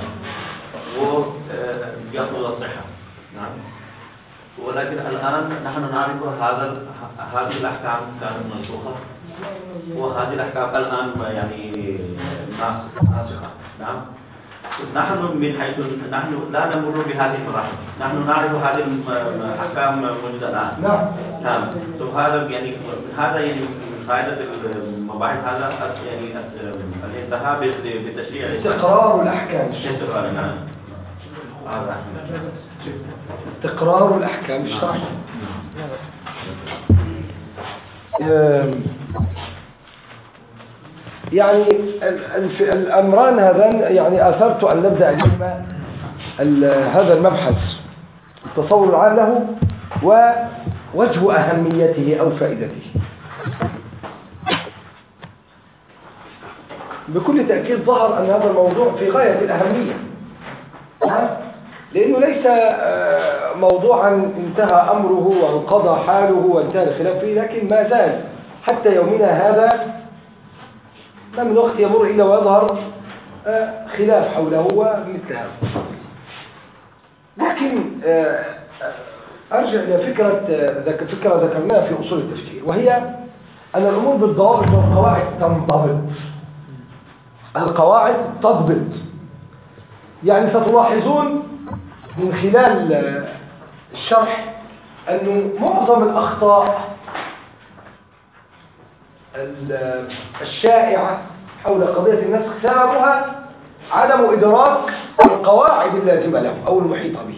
ويأخذ الصحة. نعم. ولكن الآن نحن نعرف هذا هذه الأحكام كانت منسوخة، وهذه الأحكام الآن يعني ناسخة. نعم. نحن من حيث نحن لا نمر بهذه المراحل، نحن نعرف هذه الأحكام موجودة الآن. نعم. نعم. هذا يعني هذا يعني فائدة المباحث هذا يعني الانتهاء بالتشريع. استقرار الأحكام. استقرار. نعم. هذا. استقرار الأحكام الشرعية. يعني الأمران هذان يعني آثرت أن نبدأ بهما هذا المبحث، التصور العام له ووجه أهميته أو فائدته. بكل تأكيد ظهر أن هذا الموضوع في غاية الأهمية، لأنه ليس موضوعا انتهى أمره وانقضى حاله وانتهى الخلاف فيه، لكن ما زال حتى يومنا هذا ما من وقت يمر إلا ويظهر خلاف حوله ومثل هذا. لكن أرجع إلى فكرة فكرة ذكرناها في أصول التفكير، وهي أن الأمور بالضوابط والقواعد تنضبط. القواعد تضبط. يعني ستلاحظون من خلال الشرح أنه معظم الأخطاء الشائعة حول قضية النسخ سببها عدم إدراك القواعد اللازمة له أو المحيطة به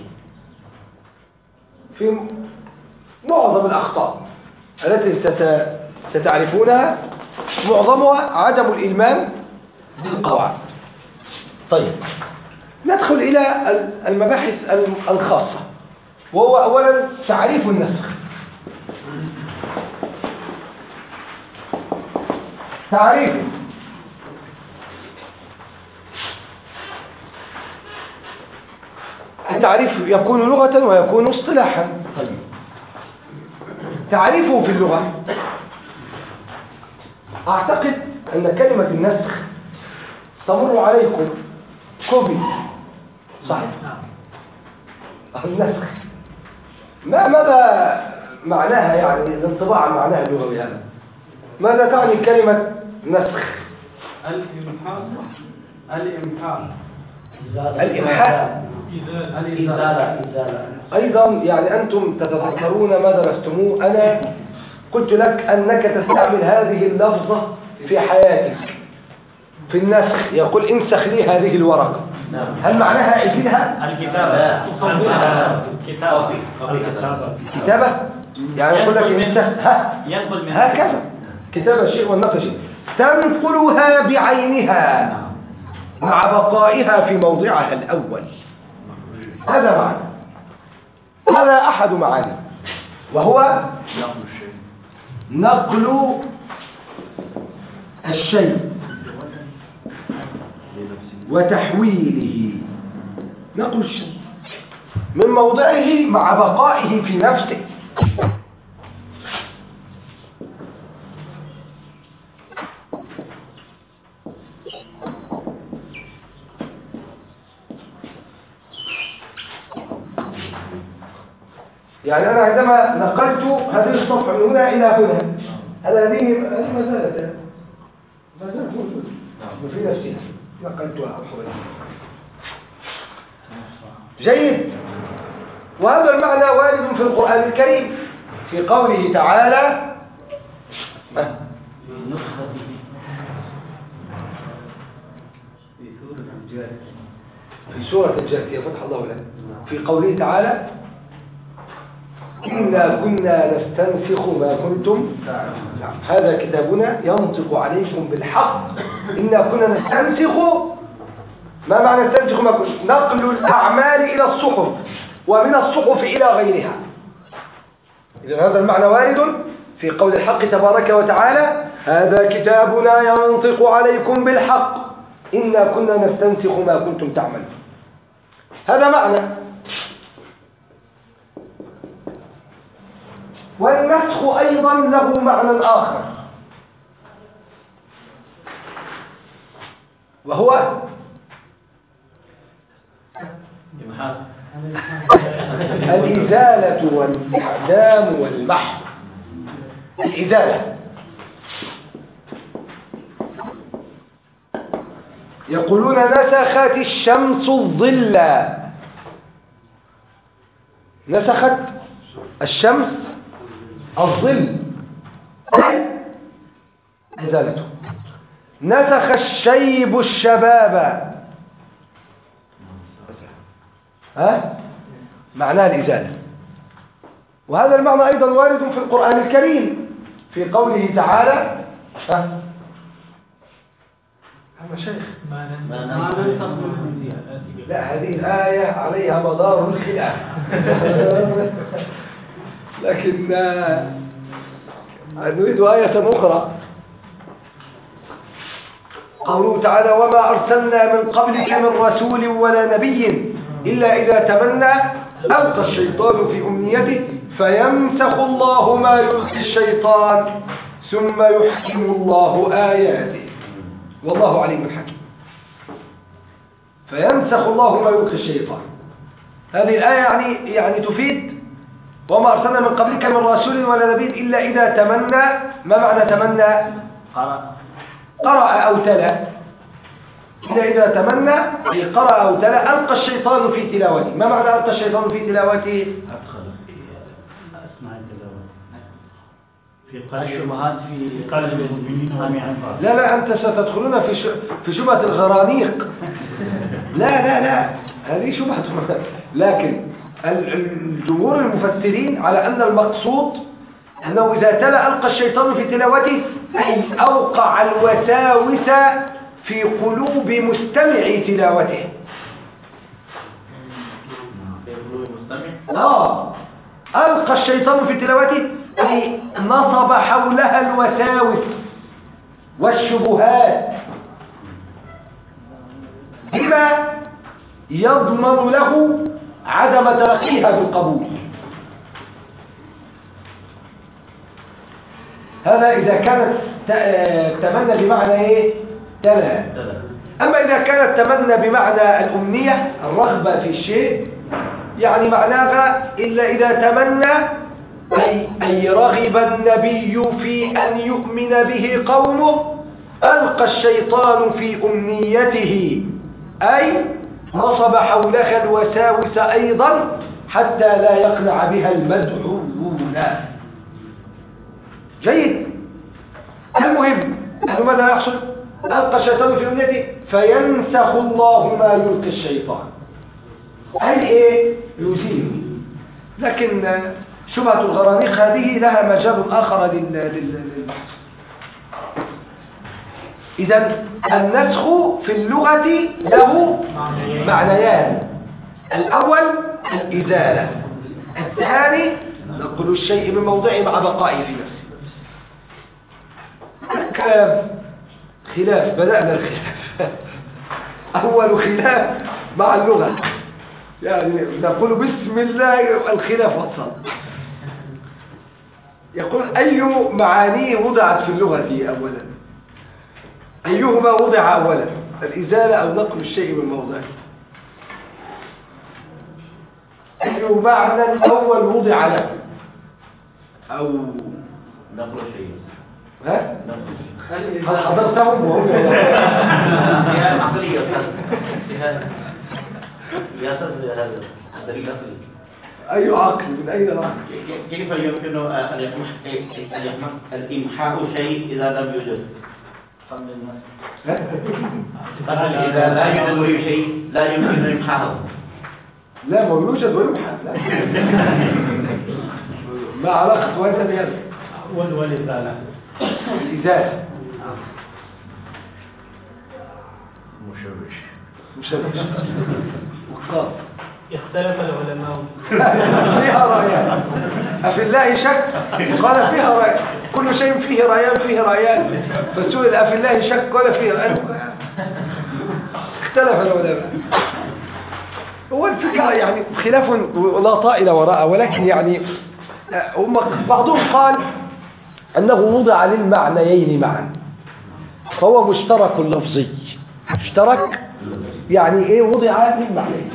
في معظم الأخطاء التي ستعرفونها، معظمها عدم الإلمام بالقواعد. طيب ندخل إلى المباحث الخاصة، وهو أولا تعريف النسخ. تعريف التعريف يكون لغة ويكون اصطلاحا. طيب تعريفه في اللغة، أعتقد أن كلمة النسخ تمر عليكم كوبي، صحيح؟ النسخ ما ماذا معناها، يعني الانطباع معناها اللغوي هذا؟ ماذا تعني كلمة نسخ؟ الإمحاء الإمحاء الإمحاء الإزالة. أيضا يعني أنتم تتذكرون ما درستموه. أنا قلت لك أنك تستعمل هذه اللفظة في حياتك في النسخ. يقول انسخ لي هذه الورقة، هل معناها اجلها؟ الكتابة. كتابة يعني يقول لك انسخ هكذا كتابة شيء والنقل شيء، تنقلها بعينها مع بقائها في موضعها الأول. هذا معنى، هذا أحد معاني، وهو نقل الشيء وتحويله، نقل الشيء من موضعه مع بقائه في نفسه. يعني أنا عندما نقلت هذه الصفحة من هنا إلى هنا، هذا هذه ما زالت ما زالت موجودة في نفسها، نقلتها حولها. جيد. وهذا المعنى وارد في القرآن الكريم في قوله تعالى في سورة الجاثية فتح الله لك، في قوله تعالى إنا كنا نستنسخ ما كنتم تعملون. هذا كتابنا ينطق عليكم بالحق. إنا كنا نستنسخ. ما معنى نستنسخ ما كنتم؟ نقل الأعمال إلى الصحف ومن الصحف إلى غيرها. إذن هذا المعنى وارد في قول الحق تبارك وتعالى هذا كتابنا ينطق عليكم بالحق إنا كنا نستنسخ ما كنتم تعملون. هذا معنى. والنسخ أيضا له معنى آخر، وهو الإزالة والإعدام والمحو. الإزالة يقولون نسخت الشمس الظل، نسخت الشمس الظل إزالته. نسخ الشيب الشباب، ها معناه الإزالة. وهذا المعنى أيضا وارد في القرآن الكريم في قوله تعالى ها شيخ ما ننسخ. لا، هذه الآية عليها مدار الخلاف لكن نريد آية أخرى. قوله تعالى وما أرسلنا من قبلك من رسول ولا نبي إلا إذا تمنى ألقى الشيطان في أمنيته فيمسخ الله ما يلقي الشيطان ثم يحكم الله آياته والله عليم حكيم. فيمسخ الله ما يلقي الشيطان، هذه الآية يعني يعني تفيد وما أرسلنا من قبلك من رسول ولا نبي إلا إذا تمنى. ما معنى تمنى؟ قرأ أو تلا. إلا إذا تمنى أي قرأ أو تلا ألقى الشيطان في تلاوته. ما معنى ألقى الشيطان في تلاوته؟ أدخل في أسماء التلاوة في قلب الشبهات في قلب المؤمنين. لا لا أنت ستدخلون في في شبهة الغرانيق لا لا لا هذه شبهة. لكن الجمهور المفسرين على أن المقصود أنه إذا تلا ألقى الشيطان في تلاوته أي أوقع الوساوس في قلوب مستمعي تلاوته. آه ألقى الشيطان في تلاوته أي نصب حولها الوساوس والشبهات بما يضمن له عدم تلقيها بالقبول. هذا إذا كانت تمنى بمعنى إيه؟ تلا. أما إذا كانت تمنى بمعنى الأمنية الرغبة في الشيء يعني معناها إلا إذا تمنى أي, أي رغب النبي في أن يؤمن به قومه ألقى الشيطان في أمنيته أي نصب حولها الوساوس أيضا حتى لا يقنع بها المدعوون. جيد. المهم أنه ماذا يحصل؟ ألقى الشيطان في أمنيته فينسخ الله ما يلقي الشيطان أي إيه؟ يزيل. لكن شبهة الغرانيق هذه لها مجال آخر للبحث. إذا النسخ في اللغة له معنيان. الأول الإزالة، الثاني نقل الشيء من موضعه مع بقائه في نفسه. كلام خلاف، بدأنا الخلاف. أول خلاف مع اللغة يعني نقول بسم الله الخلاف والصلاة. يقول أي معانيه وضعت في اللغة أولا؟ أيهما وضع أولا؟ الإزالة أو نقل الشيء من موضعه؟ أي معنى الأول وضع له؟ أو نقل الشيء. ها؟ هل حضرتهم وهم يا عقلي يا أستاذ يا أستاذ هذا دليل عقلي. أي عقل؟ من أين العقل؟ كيف يمكن الإمحاء شيء إذا لم يوجد؟ إذا لا يوجد شيء لا يمكن أن يمحاه. لا ما يوجد ويمحى. ما علاقة وهذا بهذا؟ والإزالة الإزالة مشوش مشوش وقاط. اختلف العلماء فيها رأيان. أفي الله شك؟ قال فيها رأيان. كل شيء فيه رأيان فيه رأيان. فسئل أفي الله شك قال فيه رأيان. اختلف العلماء. هو الفكرة يعني خلاف لا طائل وراءه، ولكن يعني هم بعضهم قال أنه وضع للمعنيين معا فهو مشترك لفظي. مشترك يعني إيه؟ وضع للمعنيين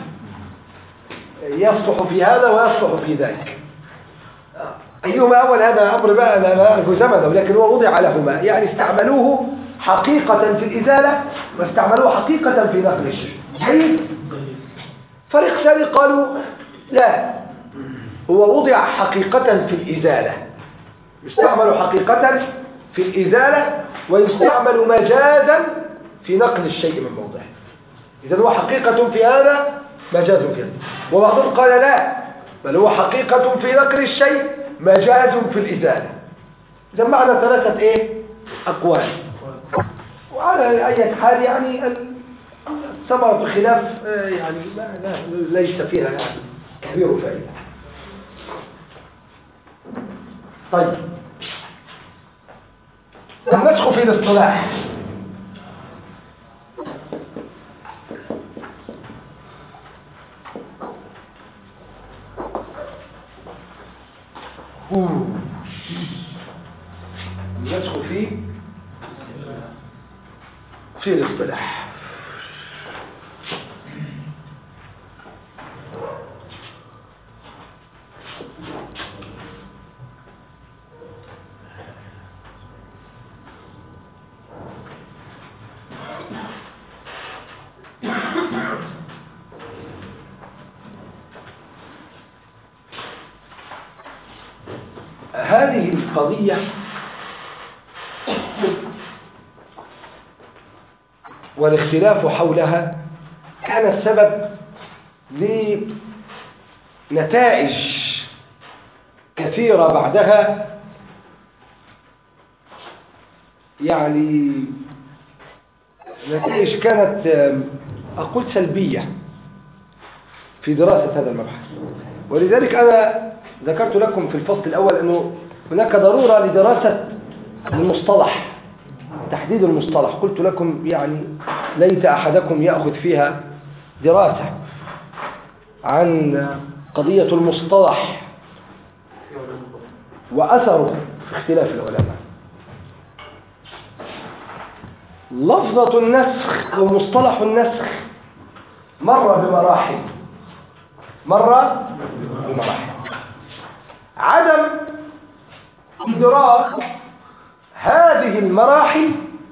يصلح في هذا ويصلح في ذاك. أيهما أول هذا أمر بقى لا أعرف زمنه، لكن هو وضع لهما يعني استعملوه حقيقة في الإزالة واستعملوه حقيقة في نقل الشيء. جيد. فريق ثاني قالوا لا، هو وضع حقيقة في الإزالة، يستعمل حقيقة في الإزالة ويستعمل مجازا في نقل الشيء من موضعه. إذن هو حقيقة في هذا مجاز في هذا. وبعضهم قال لا، بل هو حقيقة في نقل الشيء مجاز في الإزالة. إذن معنى ثلاثة إيه؟ أقوال. وعلى أي حال يعني ثمرة الخلاف يعني لا لا ليس فيها يعني كبير فائدة. طيب النسخ في الاصطلاح النسخ في في الاصطلاح هذه القضية والاختلاف حولها كان السبب لنتائج كثيرة بعدها، يعني نتائج كانت أقول سلبية في دراسة هذا المبحث. ولذلك أنا ذكرت لكم في الفصل الأول أنه هناك ضرورة لدراسة المصطلح، تحديد المصطلح. قلت لكم يعني ليت أحدكم يأخذ فيها دراسة عن قضية المصطلح وأثره في اختلاف العلماء. لفظة النسخ أو مصطلح النسخ مر بمراحل مر بمراحل عدم إدراك هذه المراحل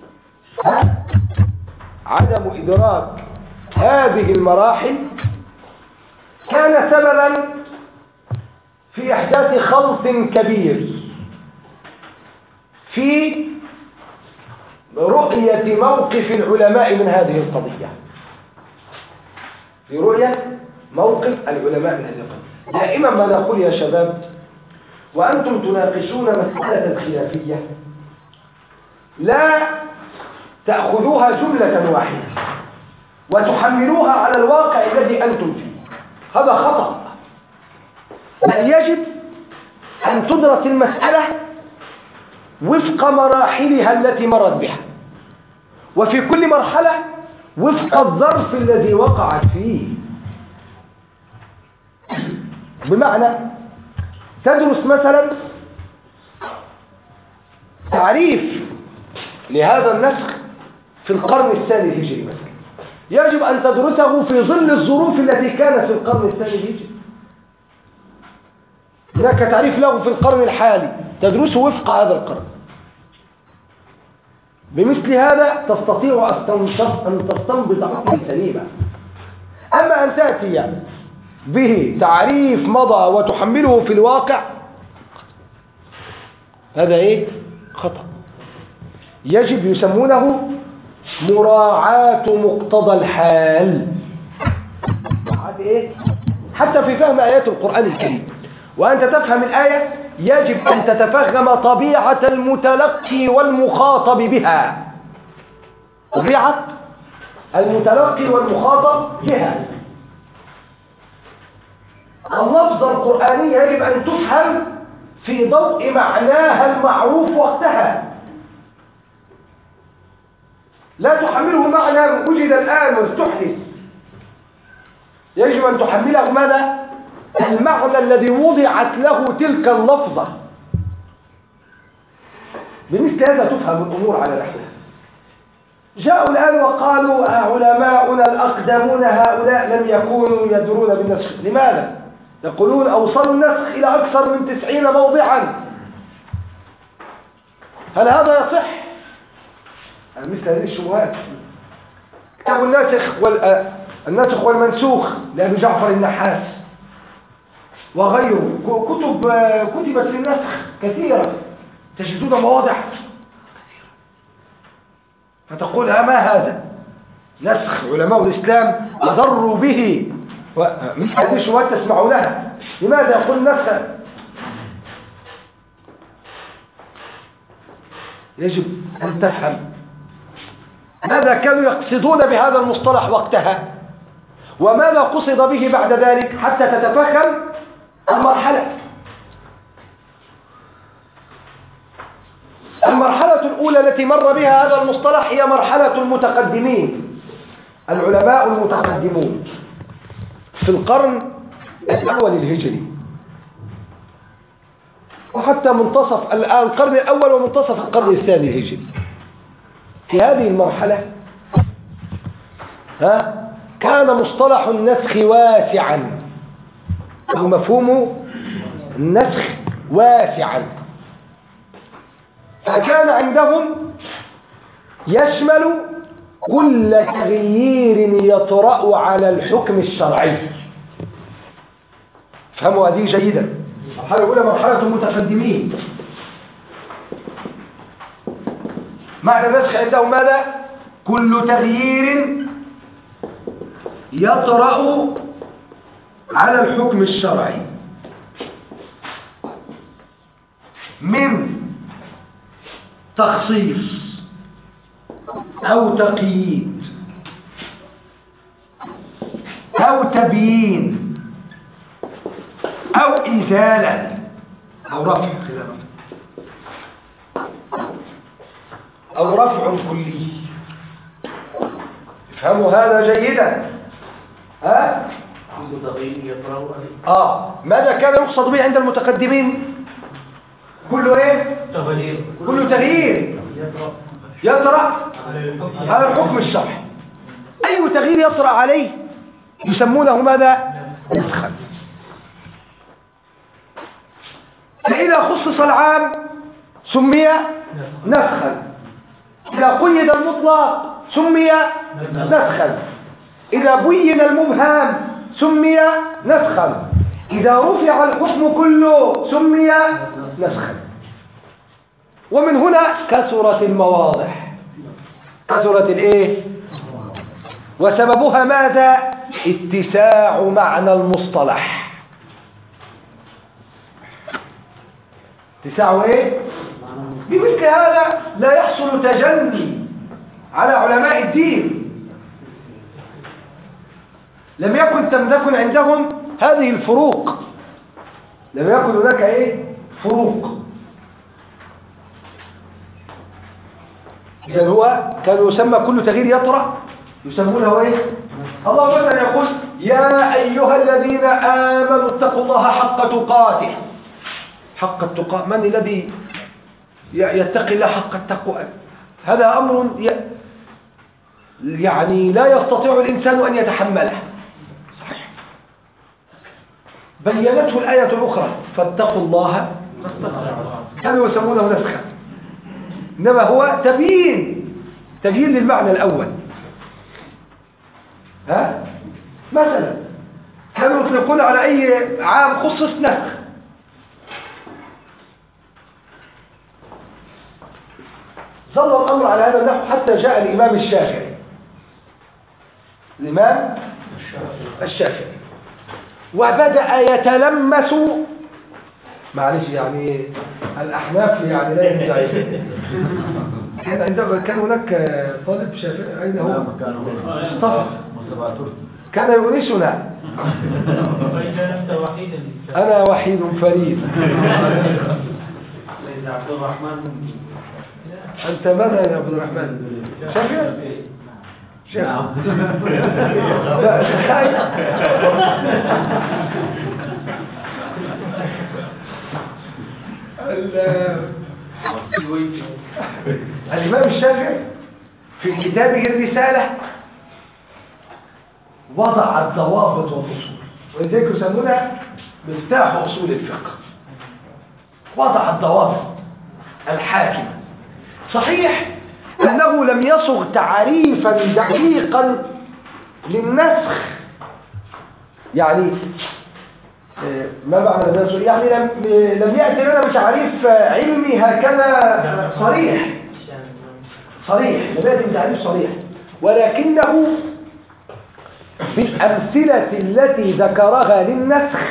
عدم إدراك هذه المراحل كان سببا في إحداث خلط كبير في رؤية موقف العلماء من هذه القضية في رؤية موقف العلماء من هذه القضية. دائما ما نقول يا شباب وأنتم تناقشون مسألة خلافية لا تأخذوها جملة واحدة وتحملوها على الواقع الذي أنتم فيه، هذا خطأ. بل يجب أن تدرس المسألة وفق مراحلها التي مرت بها، وفي كل مرحلة وفق الظرف الذي وقعت فيه. بمعنى تدرس مثلا تعريف لهذا النسخ في القرن الثاني الهجري مثلا، يجب أن تدرسه في ظل الظروف التي كانت في القرن الثاني الهجري. هناك تعريف له في القرن الحالي تدرسه وفق هذا القرن. بمثل هذا تستطيع أن تستنبط حكما سليما. أما أن تأتي به تعريف مضى وتحمله في الواقع، هذا إيه؟ خطأ. يجب يسمونه مراعاة مقتضى الحال. إيه؟ حتى في فهم آيات القرآن الكريم، وأنت تفهم الآية يجب أن تتفهم طبيعة المتلقي والمخاطب بها، طبيعة المتلقي والمخاطب بها. اللفظة القرآنية يجب أن تفهم في ضوء معناها المعروف وقتها، لا تحمله معنى وجد الآن واستحدث. يجب أن تحمله ماذا؟ المعنى الذي وضعت له تلك اللفظة. بمثل هذا تفهم الأمور على نحوها. جاءوا الآن وقالوا علماؤنا الأقدمون هؤلاء لم يكونوا يدرون بالنسخ. لماذا؟ يقولون أوصلوا النسخ إلى أكثر من تسعين موضعا. هل هذا يصح؟ مثل هذه الشبهات. كتاب الناسخ وال... الناسخ والمنسوخ لأبي جعفر النحاس وغيره، كتب كتبت للنسخ كثيرة، تجدون مواضع كثيرة. فتقول ما هذا نسخ؟ علماء الإسلام أضروا به، مثل هذه الشبهات تسمعونها. لماذا يقول نسخ؟ يجب أن تفهم ماذا كانوا يقصدون بهذا المصطلح وقتها، وماذا قصد به بعد ذلك، حتى تتفهم المرحلة. المرحلة الأولى التي مر بها هذا المصطلح هي مرحلة المتقدمين، العلماء المتقدمون في القرن الأول الهجري، وحتى منتصف القرن الأول ومنتصف القرن الثاني الهجري. في هذه المرحلة ها كان مصطلح النسخ واسعا، أو مفهوم النسخ واسعا، فكان عندهم يشمل كل تغيير يطرأ على الحكم الشرعي. فهموا هذه جيدا. المرحلة الأولى مرحلة المتقدمين. معنى النسخ عندهم ماذا؟ كل تغيير يطرأ على الحكم الشرعي من تخصيص أو تقييد أو تبيين أو إزالة أو رفع أو رفع كلي. افهموا هذا جيدا. ها؟ آه ماذا كان يقصد به عند المتقدمين؟ كله إيه؟ تغيير. كله تغيير يطرأ على الحكم الشرعي. أي تغيير يطرأ عليه يسمونه ماذا؟ نسخا. فإذا خصص العام سمي نسخا، إذا قيد المطلق سمي نسخا، إذا بين المبهم سمي نسخا، إذا رفع الحكم كله سمي نسخا. ومن هنا كثرت المواضع، كثرت الايه؟ وسببها ماذا؟ اتساع معنى المصطلح. اتساع ايه؟ بمثل هذا لا يحصل تجني على علماء الدين. لم يكن تملكن عندهم هذه الفروق، لم يكن هناك ايه؟ فروق. إذن هو كان يسمى كل تغيير يطرأ يسمونه ايه؟ الله مثلا يقول يا أيها الذين آمنوا اتقوا الله حق تقاته. حق التقاء، من الذي يتقي الله حق التقوى؟ هذا أمر يعني لا يستطيع الإنسان أن يتحمله. صحيح. بينته الآية الأخرى فاتقوا الله كانوا يسمونه نسخا، إنما هو تبيين تبيين للمعنى الأول. ها؟ مثلا كانوا يطلقون على أي عام خصص نسخ. ظل الأمر على هذا النحو حتى جاء الإمام الشافعي. الإمام الشافعي وبدأ يتلمس، معلش يعني الأحناف يعني لا ينتهي. كان عندما كان هناك طالب شافعي، أين هو؟ مصطفى كان يؤنسنا. أنا وحيد فريد. عبد الرحمن أنت ماذا يا عبد الرحمن؟ شافعي؟ شافعي لا الإمام الشافعي في كتابه الرسالة وضع الضوابط والأصول، ولذلك يسمونها مفتاح أصول الفقه. وضع الضوابط الحاكمة. صحيح أنه لم يصغ تعريفا دقيقا للنسخ، يعني ما معنى النسخ؟ يعني لم لم يأتي لنا بتعريف علمي هكذا صريح صريح لم يأتي بتعريف صريح، ولكنه بالأمثلة التي ذكرها للنسخ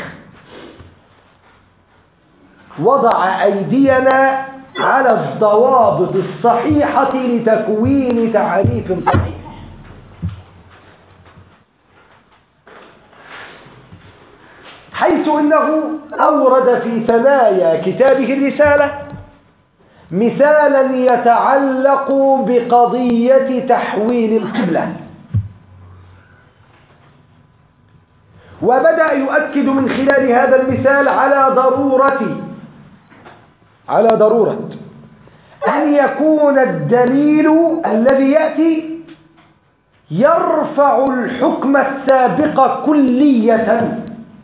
وضع أيدينا على الضوابط الصحيحة لتكوين تعريف صحيح. حيث إنه أورد في ثنايا كتابه الرسالة مثالا يتعلق بقضية تحويل القبلة، وبدأ يؤكد من خلال هذا المثال على ضرورة على ضرورة أن يكون الدليل الذي يأتي يرفع الحكم السابق كلية.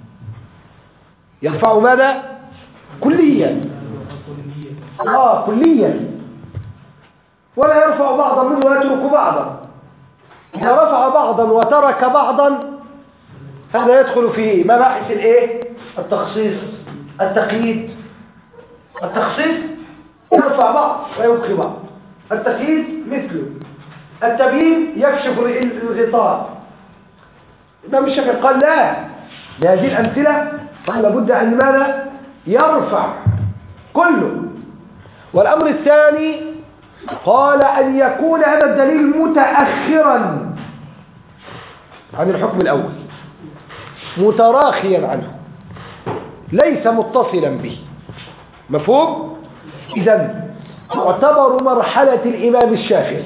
يرفع ماذا؟ كليا. آه كليا، ولا يرفع بعضا منه ويترك بعضا. إذا رفع بعضا وترك بعضا هذا يدخل في مباحث الايه؟ التخصيص، التقييد. التخصيص يرفع بعض ويبقي بعض، التقييد مثله، التبيين يكشف الغطاء. الإمام الشافعي قال لا، بهذه الأمثلة قال لابد أن ماذا؟ يرفع كله. والأمر الثاني قال أن يكون هذا الدليل متأخرا عن الحكم الأول، متراخيا عنه، ليس متصلا به. مفهوم؟ إذن تعتبر مرحلة الإمام الشافعي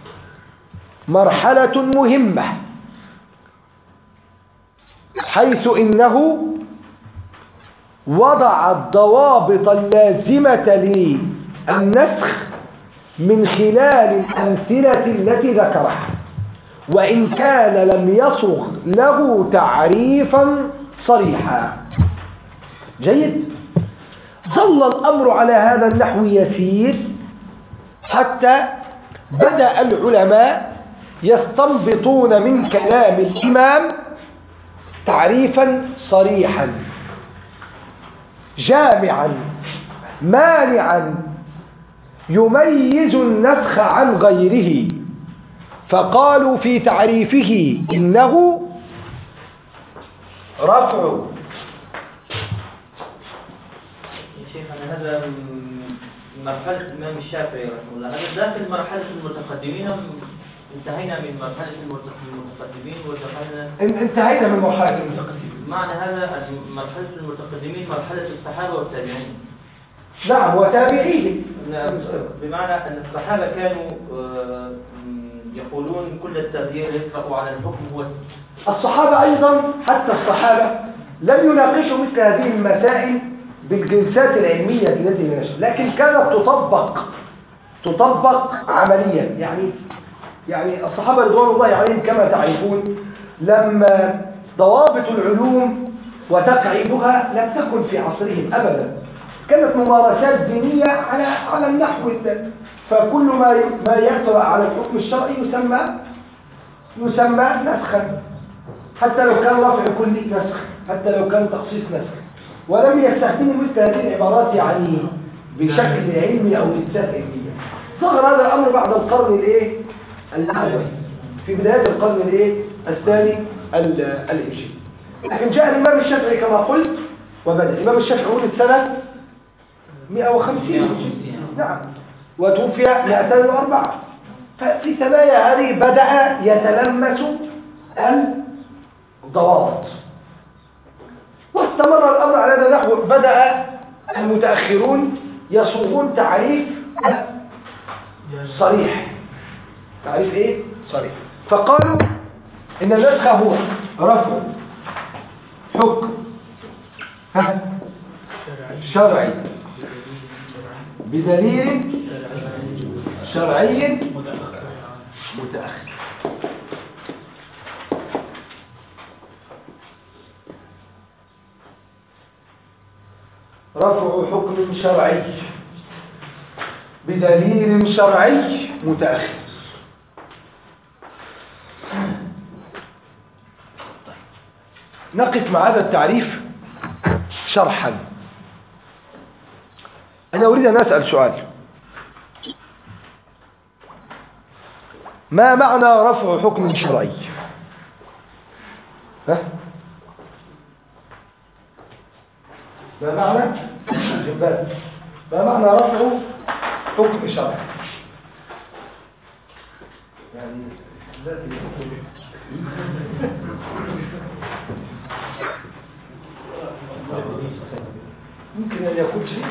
مرحلة مهمة، حيث إنه وضع الضوابط اللازمة للنسخ من خلال الأمثلة التي ذكرها، وإن كان لم يصغ له تعريفا صريحا. جيد. ظل الأمر على هذا النحو يسير حتى بدأ العلماء يستنبطون من كلام الإمام تعريفا صريحا جامعا مانعا يميز النسخ عن غيره، فقالوا في تعريفه إنه رفع. شيخنا هذا مرحلة الإمام الشافعي رحمه الله، هذا داخل مرحلة المتقدمين. انتهينا من مرحلة المتقدمين ودخلنا انتهينا من مرحلة المتقدمين. معنى هذا مرحلة المتقدمين مرحلة الصحابة والتابعين. نعم، وتابعين. بمعنى أن الصحابة كانوا يقولون كل التغيير يطلق على الحكم هو. الصحابة أيضا، حتى الصحابة لم يناقشوا مثل هذه المسائل بالجنسات العلمية التي نشأت، لكن كانت تطبق تطبق عمليا. يعني يعني الصحابة رضوان الله عليهم كما تعرفون لما ضوابط العلوم وتقعيدها لم تكن في عصرهم أبدا، كانت ممارسات دينية على على النحو، فكل ما ما يطرأ على الحكم الشرعي يسمى يسمى نسخا، حتى لو كان رفع كلي نسخ، حتى لو كان تخصيص نسخ، ولم يستخدموا مثل هذه العبارات يعني بشكل علمي أو جنسات علمية. ظهر هذا الأمر بعد القرن الايه الأول، في بداية القرن الايه الثاني الهجري. لكن جاء الإمام الشافعي كما قلت وبدأ. الإمام الشافعي ولد سنة مئة وخمسين، نعم، وتوفي مئتين وأربعة. ففي ثنايا هذه بدأ يتلمس الضوابط، واستمر الأمر على هذا النحو. بدأ المتأخرون يصوغون تعريف صريح، تعريف ايه صريح، فقالوا ان النسخ هو رفع حكم شرعي بدليل شرعي متأخر. رفع حكم شرعي بدليل شرعي متأخر. نقف مع هذا التعريف شرحا. أنا أريد أن أسأل سؤال: ما معنى رفع حكم شرعي؟ ها؟ ما معنى جنبات ما معنى رفع حكم شرعي؟ يعني ممكن أن يكون شيء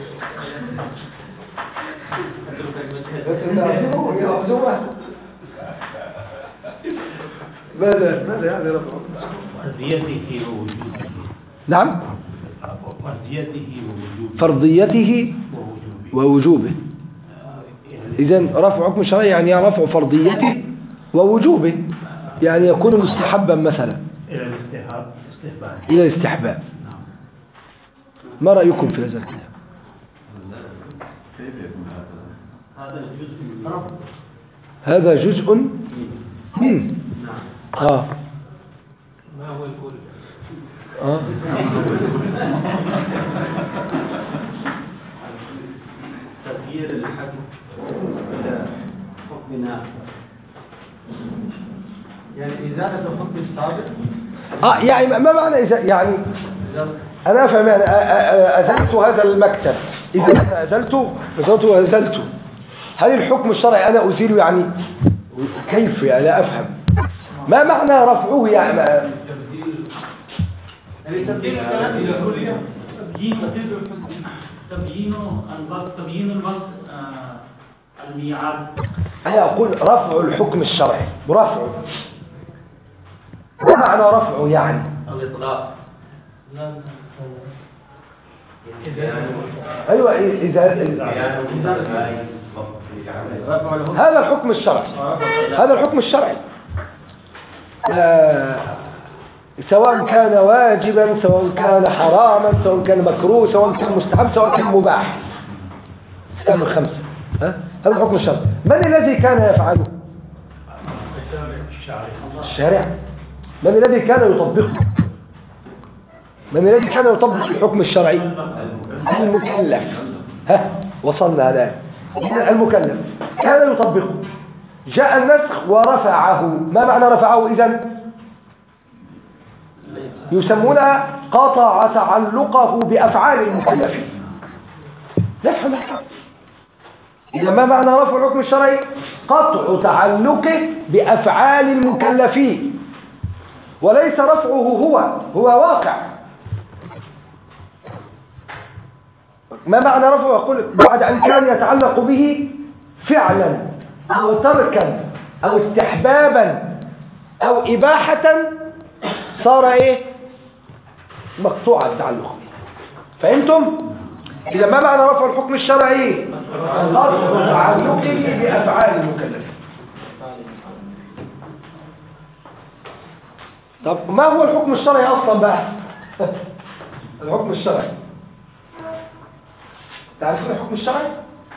ماذا ماذا يعني رفع فرضيته ووجوبه. نعم، فرضيته ووجوبه فرضيته ووجوبه. إذن رفع حكم شرعي يعني رفع فرضيته ووجوبه، يعني يكون مستحبا مثلا إلى الاستحباب استحباب إلى الاستحباب. ما رأيكم في هذا الكلام؟ كيف يكون هذا؟ هذا جزء من الرفع. هذا جزء من آه ما هو الكل؟ آه تغيير الحكم إلى حكم آخر، يعني إزالة الحكم السابق اه يعني ما معنى إذا يعني أنا أفهم يعني أزلت هذا المكتب، إذا أنا أزلته أزلته وأزلته، هل الحكم الشرعي أنا أزيله يعني كيف؟ يعني لا أفهم ما معنى رفعه يعني ما... تبيين تبيين الوقت تبيين الوقت الميعاد. أنا أقول رفع الحكم الشرعي برفعه، ما معنى رفعه يعني الإطلاق. أيوة إذا هذا الحكم الشرعي، هذا الحكم الشرعي آه سواء كان واجبا سواء كان حراما سواء كان مكروه سواء كان مستحب سواء كان مباح، كان الخمسة. ها؟ هذا الحكم الشرعي. من الذي كان يفعله؟ الشارع. من الذي كان يطبقه؟ من الذي كان يطبق الحكم الشرعي؟ المكلف. ها وصلنا الآن. المكلف كان يطبقه، جاء النسخ ورفعه. ما معنى رفعه إذن؟ يسمونها قطع تعلقه بأفعال المكلفين. نفهم هذا. إذا ما معنى رفع الحكم الشرعي؟ قطع تعلقه بأفعال المكلفين، وليس رفعه هو هو واقع. ما معنى رفعه؟ أقول بعد أن كان يتعلق به فعلا أو تركا أو استحبابا أو إباحة صار إيه؟ مقطوع التعلق. فهمتم؟ إذا ما معنى رفع الحكم الشرعي؟ قطع تعلقه بأفعال المكلفين. طب ما هو الحكم الشرعي أصلا بقى؟ الحكم الشرعي تعرفون الحكم الشرعي؟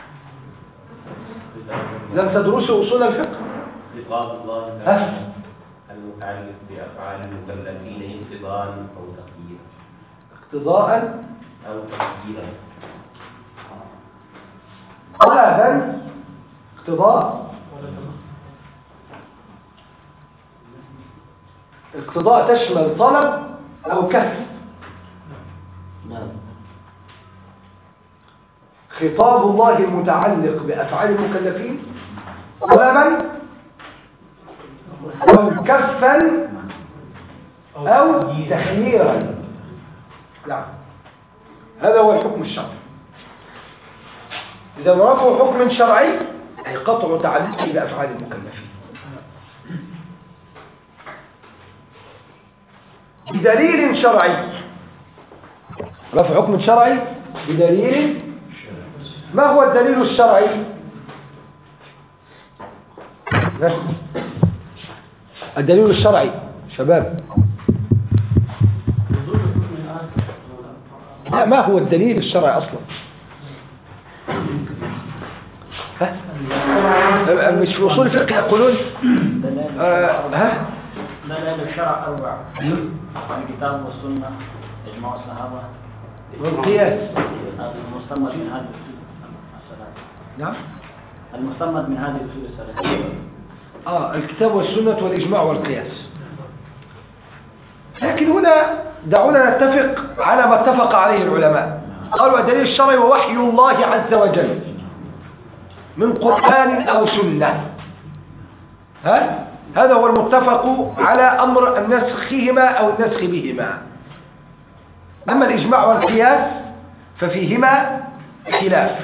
لم تدرسوا أصول الفقه؟ إطلاق الله تعالى المتعلق بأفعال المكلفين اقتضاء أو تقديرا. اقتضاء أو تقديرا. طلبا اقتضاء اقتضاء تشمل طلب أو كف. خطاب الله المتعلق بأفعال المكلفين طلبا أو كفا أو تخييرا. نعم هذا هو الحكم الشرعي. إذا رفع حكم شرعي أي قطع تعلقه بأفعال المكلفين بدليل شرعي. رفع حكم شرعي بدليل. ما هو الدليل الشرعي؟ الدليل الشرعي شباب، لا ما هو الدليل الشرعي أصلا؟ ها؟ مش في أصول الفقه يقولون آه ها؟ دلائل الشرع أربعة: الكتاب والسنة، إجماع الصحابة، والقياس. المستمد من هذه نعم المستمد من هذه الأصول الثلاثة. آه الكتاب والسنة والإجماع والقياس. لكن هنا دعونا نتفق على ما اتفق عليه العلماء. قالوا الدليل الشرعي ووحي الله عز وجل من قرآن أو سنة. ها؟ هذا هو المتفق على أمر النسخهما أو النسخ بهما. أما الإجماع والقياس ففيهما خلاف.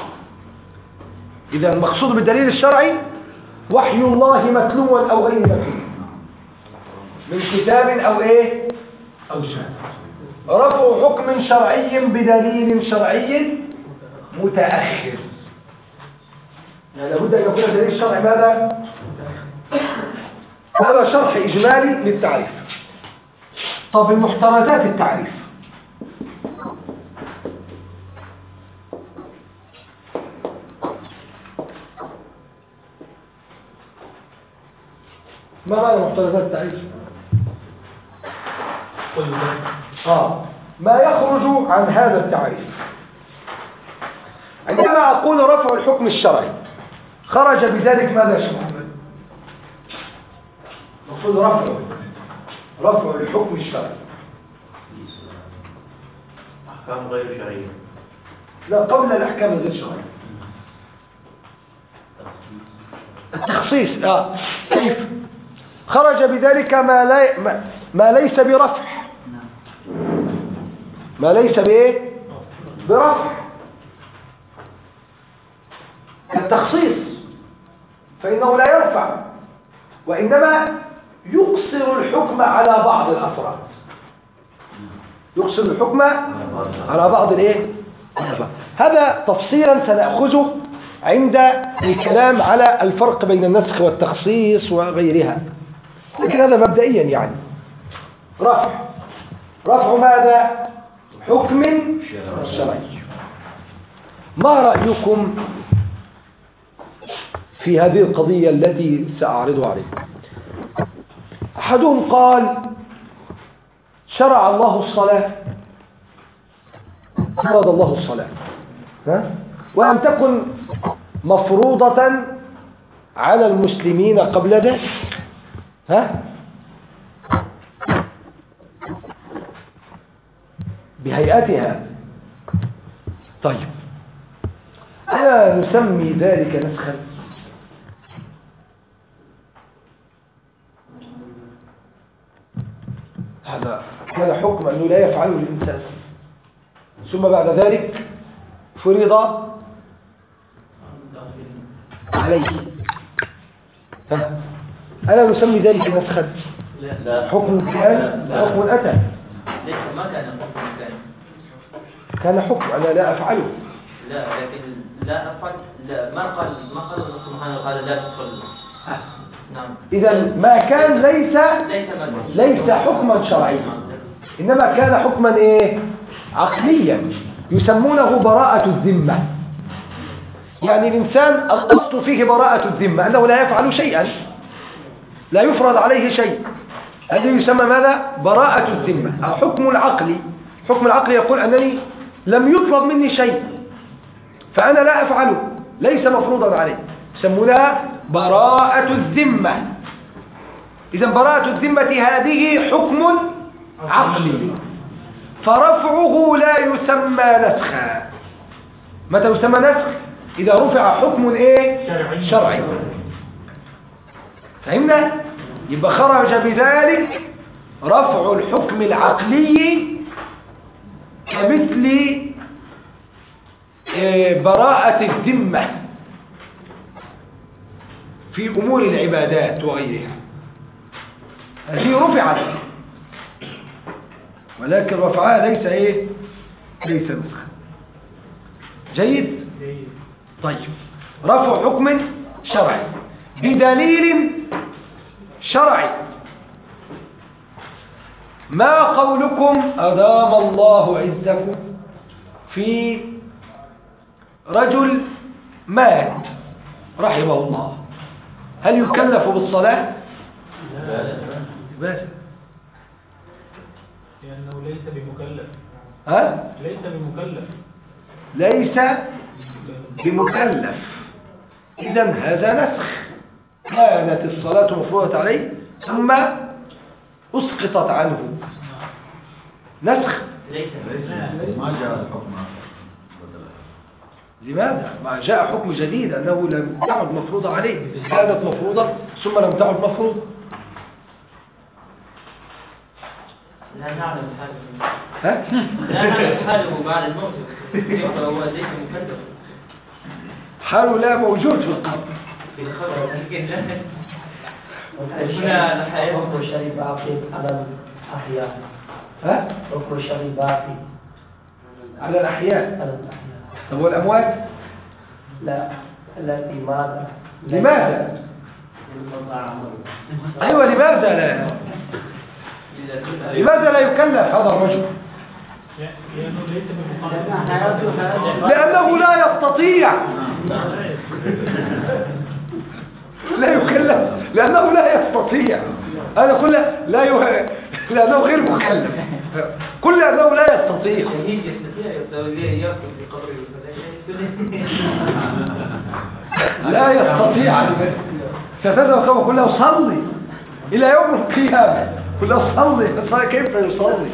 إذا المقصود بالدليل الشرعي وحي الله متلو أو غير متلو من كتاب أو إيه أو سنة. رفع حكم شرعي بدليل شرعي متأخر. يعني لابد أن يكون الدليل الشرعي ماذا؟ هذا شرح إجمالي للتعريف. طب المحترزات التعريف ما معنى محترزات التعريف؟ آه ما يخرج عن هذا التعريف. عندما أقول رفع الحكم الشرعي خرج بذلك ماذا يا شيخ محمد؟ نقول رفعه رفع الحكم الشرعي. أحكام غير شرعية. لا، قبل الأحكام الغير شرعية. التخصيص آه. كيف؟ خرج بذلك ما, لا ما, ما ليس برفع، ما ليس بإيه؟ برفع. التخصيص فإنه لا يرفع، وإنما يقصر الحكم على بعض الأفراد، يقصر الحكم على بعض الإيه؟ هذا تفصيلا سنأخذه عند الكلام على الفرق بين النسخ والتخصيص وغيرها، لكن هذا مبدئيا يعني. رفع رفع ماذا؟ حكم شرعي. ما رأيكم في هذه القضية التي سأعرضها عليكم؟ أحدهم قال شرع الله الصلاة، فرض الله الصلاة، ها؟ ولم تكن مفروضة على المسلمين قبل ذلك، ها؟ بهيئتها. طيب، ألا نسمي ذلك نسخا؟ هذا هذا حكم أنه لا يفعله الإنسان، ثم بعد ذلك فرض عليه. ألا نسمي ذلك نسخا؟ حكم كان حكم أتى. ليس ما كان حكم كان كان حكم أنا لا أفعله. لا، لكن لا أفعل، لا، ما قال ما قال الله سبحانه وتعالى لا تصلي. نعم. إذا ما كان ليس ليس حكما شرعيا، إنما كان حكما إيه؟ عقليا، يسمونه براءة الذمة. يعني الإنسان الأصل فيه براءة الذمة، أنه لا يفعل شيئا، لا يفرض عليه شيء، هذا يسمى ماذا؟ براءة الذمة. الحكم العقلي، حكم العقلي يقول أنني لم يطلب مني شيء فأنا لا أفعله، ليس مفروضا عليه، يسمونها براءة الذمة. إذن براءة الذمة هذه حكم عقلي، فرفعه لا يسمى نسخا. متى يسمى نسخ؟ إذا رفع حكم إيه؟ شرعي, شرعي. فهمنا؟ يبقى خرج بذلك رفع الحكم العقلي كمثل براءة الذمة في أمور العبادات وغيرها، هذه رفعت، ولكن رفعها ليس إيه؟ ليس نسخا. جيد؟ طيب، رفع حكم شرعي بدليل شرعي. ما قولكم أدام الله عزكم في رجل مات رحمه الله، هل يكلف بالصلاة؟ لا، لأنه ليس بمكلف. ها؟ ليس بمكلف. ليس بمكلف. إذن هذا نسخ، كانت الصلاة مفروضة عليه ثم أسقطت عنه. نسخ. ما جاء الحكم. لماذا؟ ما جاء حكم جديد أنه لم تعد مفروضة عليه، كانت مفروضة ثم لم تعد مفروضة. لا نعلم حاله. ها؟ لا نعلم حاله بعد الموت، يبقى هو ليس مكلف. حاله لا موجود في القبر. في الخبر لكن هنا الحياة حكم الشرعي باقي على الأحياء. ها؟ حكم الشرعي باقي على الأحياء. على الأحياء. طب والأموات؟ لا، التي ماذا؟ لماذا؟ أيوة، لماذا لا؟ لماذا لا يكلف هذا الرجل؟ لأنه ليس بمكلف. لأنه لا يستطيع. لا يكلف لأنه لا يستطيع. أنا أقول لا ي... لأنه غير مكلف، كل أنه لا يستطيع. لا يستطيع. ستذهب كما قلنا صلي إلى يوم القيامة ولا صلي صلي كيف يصلي؟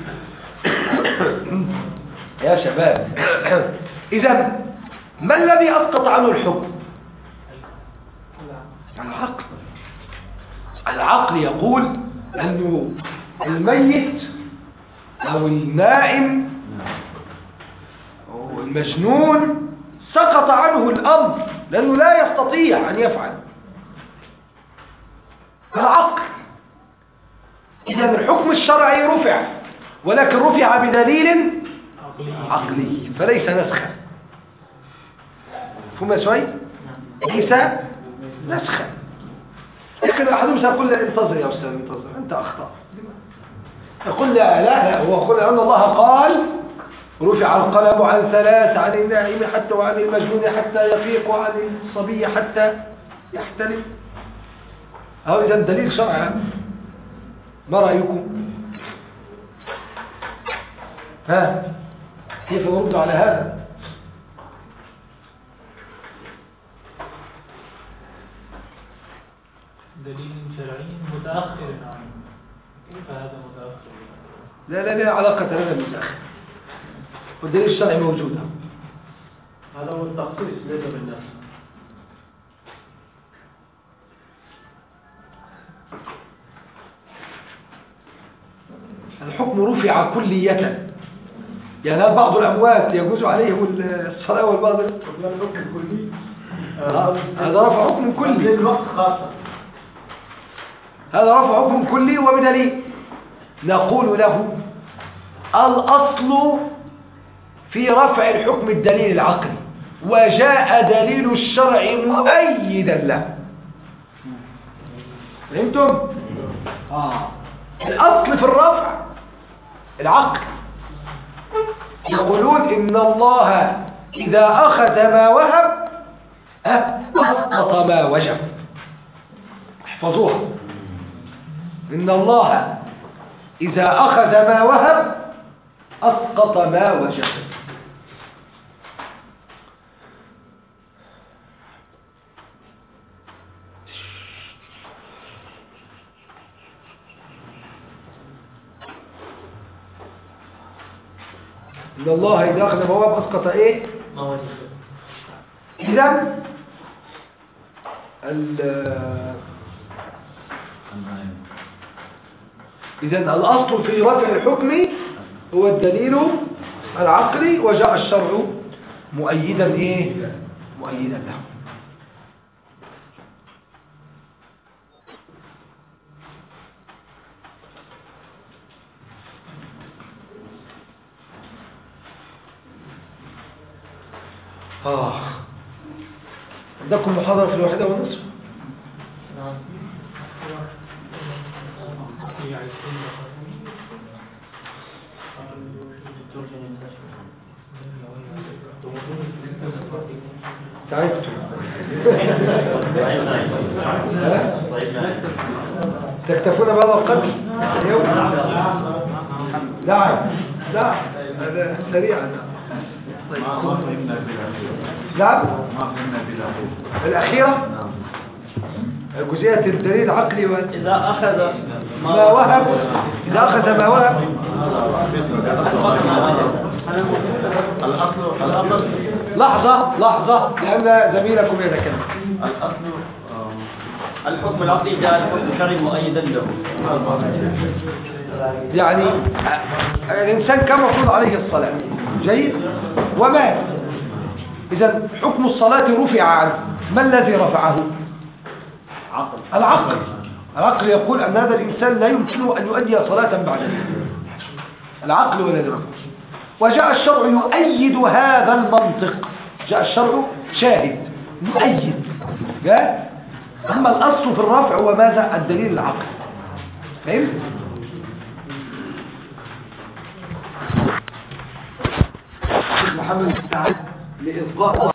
يا شباب، إذا ما الذي أسقط عنه الحكم؟ العقل. العقل يقول أنه الميت أو النائم أو المجنون سقط عنه الأمر لأنه لا يستطيع أن يفعل. العقل. إذا الحكم الشرعي رفع، ولكن رفع بدليل عقلي فليس نسخا. فهم شوي؟ ليس نسخا. لكن أحدهم سيقول لي انتظر يا أستاذ انتظر، أنت أخطأ. يقول لا لا لا هو يقول أن الله قال رفع القلم عن ثلاث، عن النائم حتى وعن المجنون حتى يفيق وعن الصبي حتى يحتلم. أو إذا دليل شرعي. ما رأيكم؟ ها كيف نرد على هذا؟ دليل شرعي متأخر عنه. كيف هذا متأخر؟ لا لا لا علاقة لنا بالمتأخر، والدليل الشرعي موجود. هذا هو التخصيص ليس بالنفس. الحكم رفع كلية، يعني بعض الأموات يجوز عليهم الصلاة والبعض الحكم الكلي هذا رفع حكم كلي. الوقت خاصة هذا رفع حكم كلي وبدليل. نقول له الأصل في رفع الحكم الدليل العقلي، وجاء دليل الشرع مؤيدا له. فهمتم؟ آه. الأصل في الرفع العقل. يقولون إن الله إذا أخذ ما وهب أسقط ما وجب. احفظوها. إن الله إذا أخذ ما وهب أسقط ما وجب. إن الله إذا أخذ ما وهب أسقط إيه؟ ما وجب. إذا إذا الأصل في رفع الحكم هو الدليل العقلي، وجاء الشرع مؤيدا إيه؟ مؤيدا له. آه عندكم محاضرة في الواحدة والنصف؟ تعبت. تكتفون بهذا القدر اليوم؟ نعم نعم هذا سريعا. ما ما فهمنا بالأخيرة. نعم ما فهمنا بالأخيرة. الأخيرة جزئية الدليل العقلي و... إذا أخذ ما وهب، إذا أخذ ما وهب الأصل الأصل لحظة لحظة لأن زميلكم يتكلم. الأصل الحكم العقلي جاء الحكم الشرعي مؤيدا له. يعني الإنسان كان مفروض عليه الصلاة جيد ومات، إذا حكم الصلاة رفع عنه. ما الذي رفعه؟ العقل. العقل يقول أن هذا الإنسان لا يمكنه أن يؤدي صلاة بعد العقل ولا الرفع. وجاء الشرع يؤيد هذا المنطق. جاء الشرع شاهد مؤيد. جاء أما الأصل في الرفع هو ماذا؟ الدليل العقل. فهمت؟ محمد استعد لإصغاء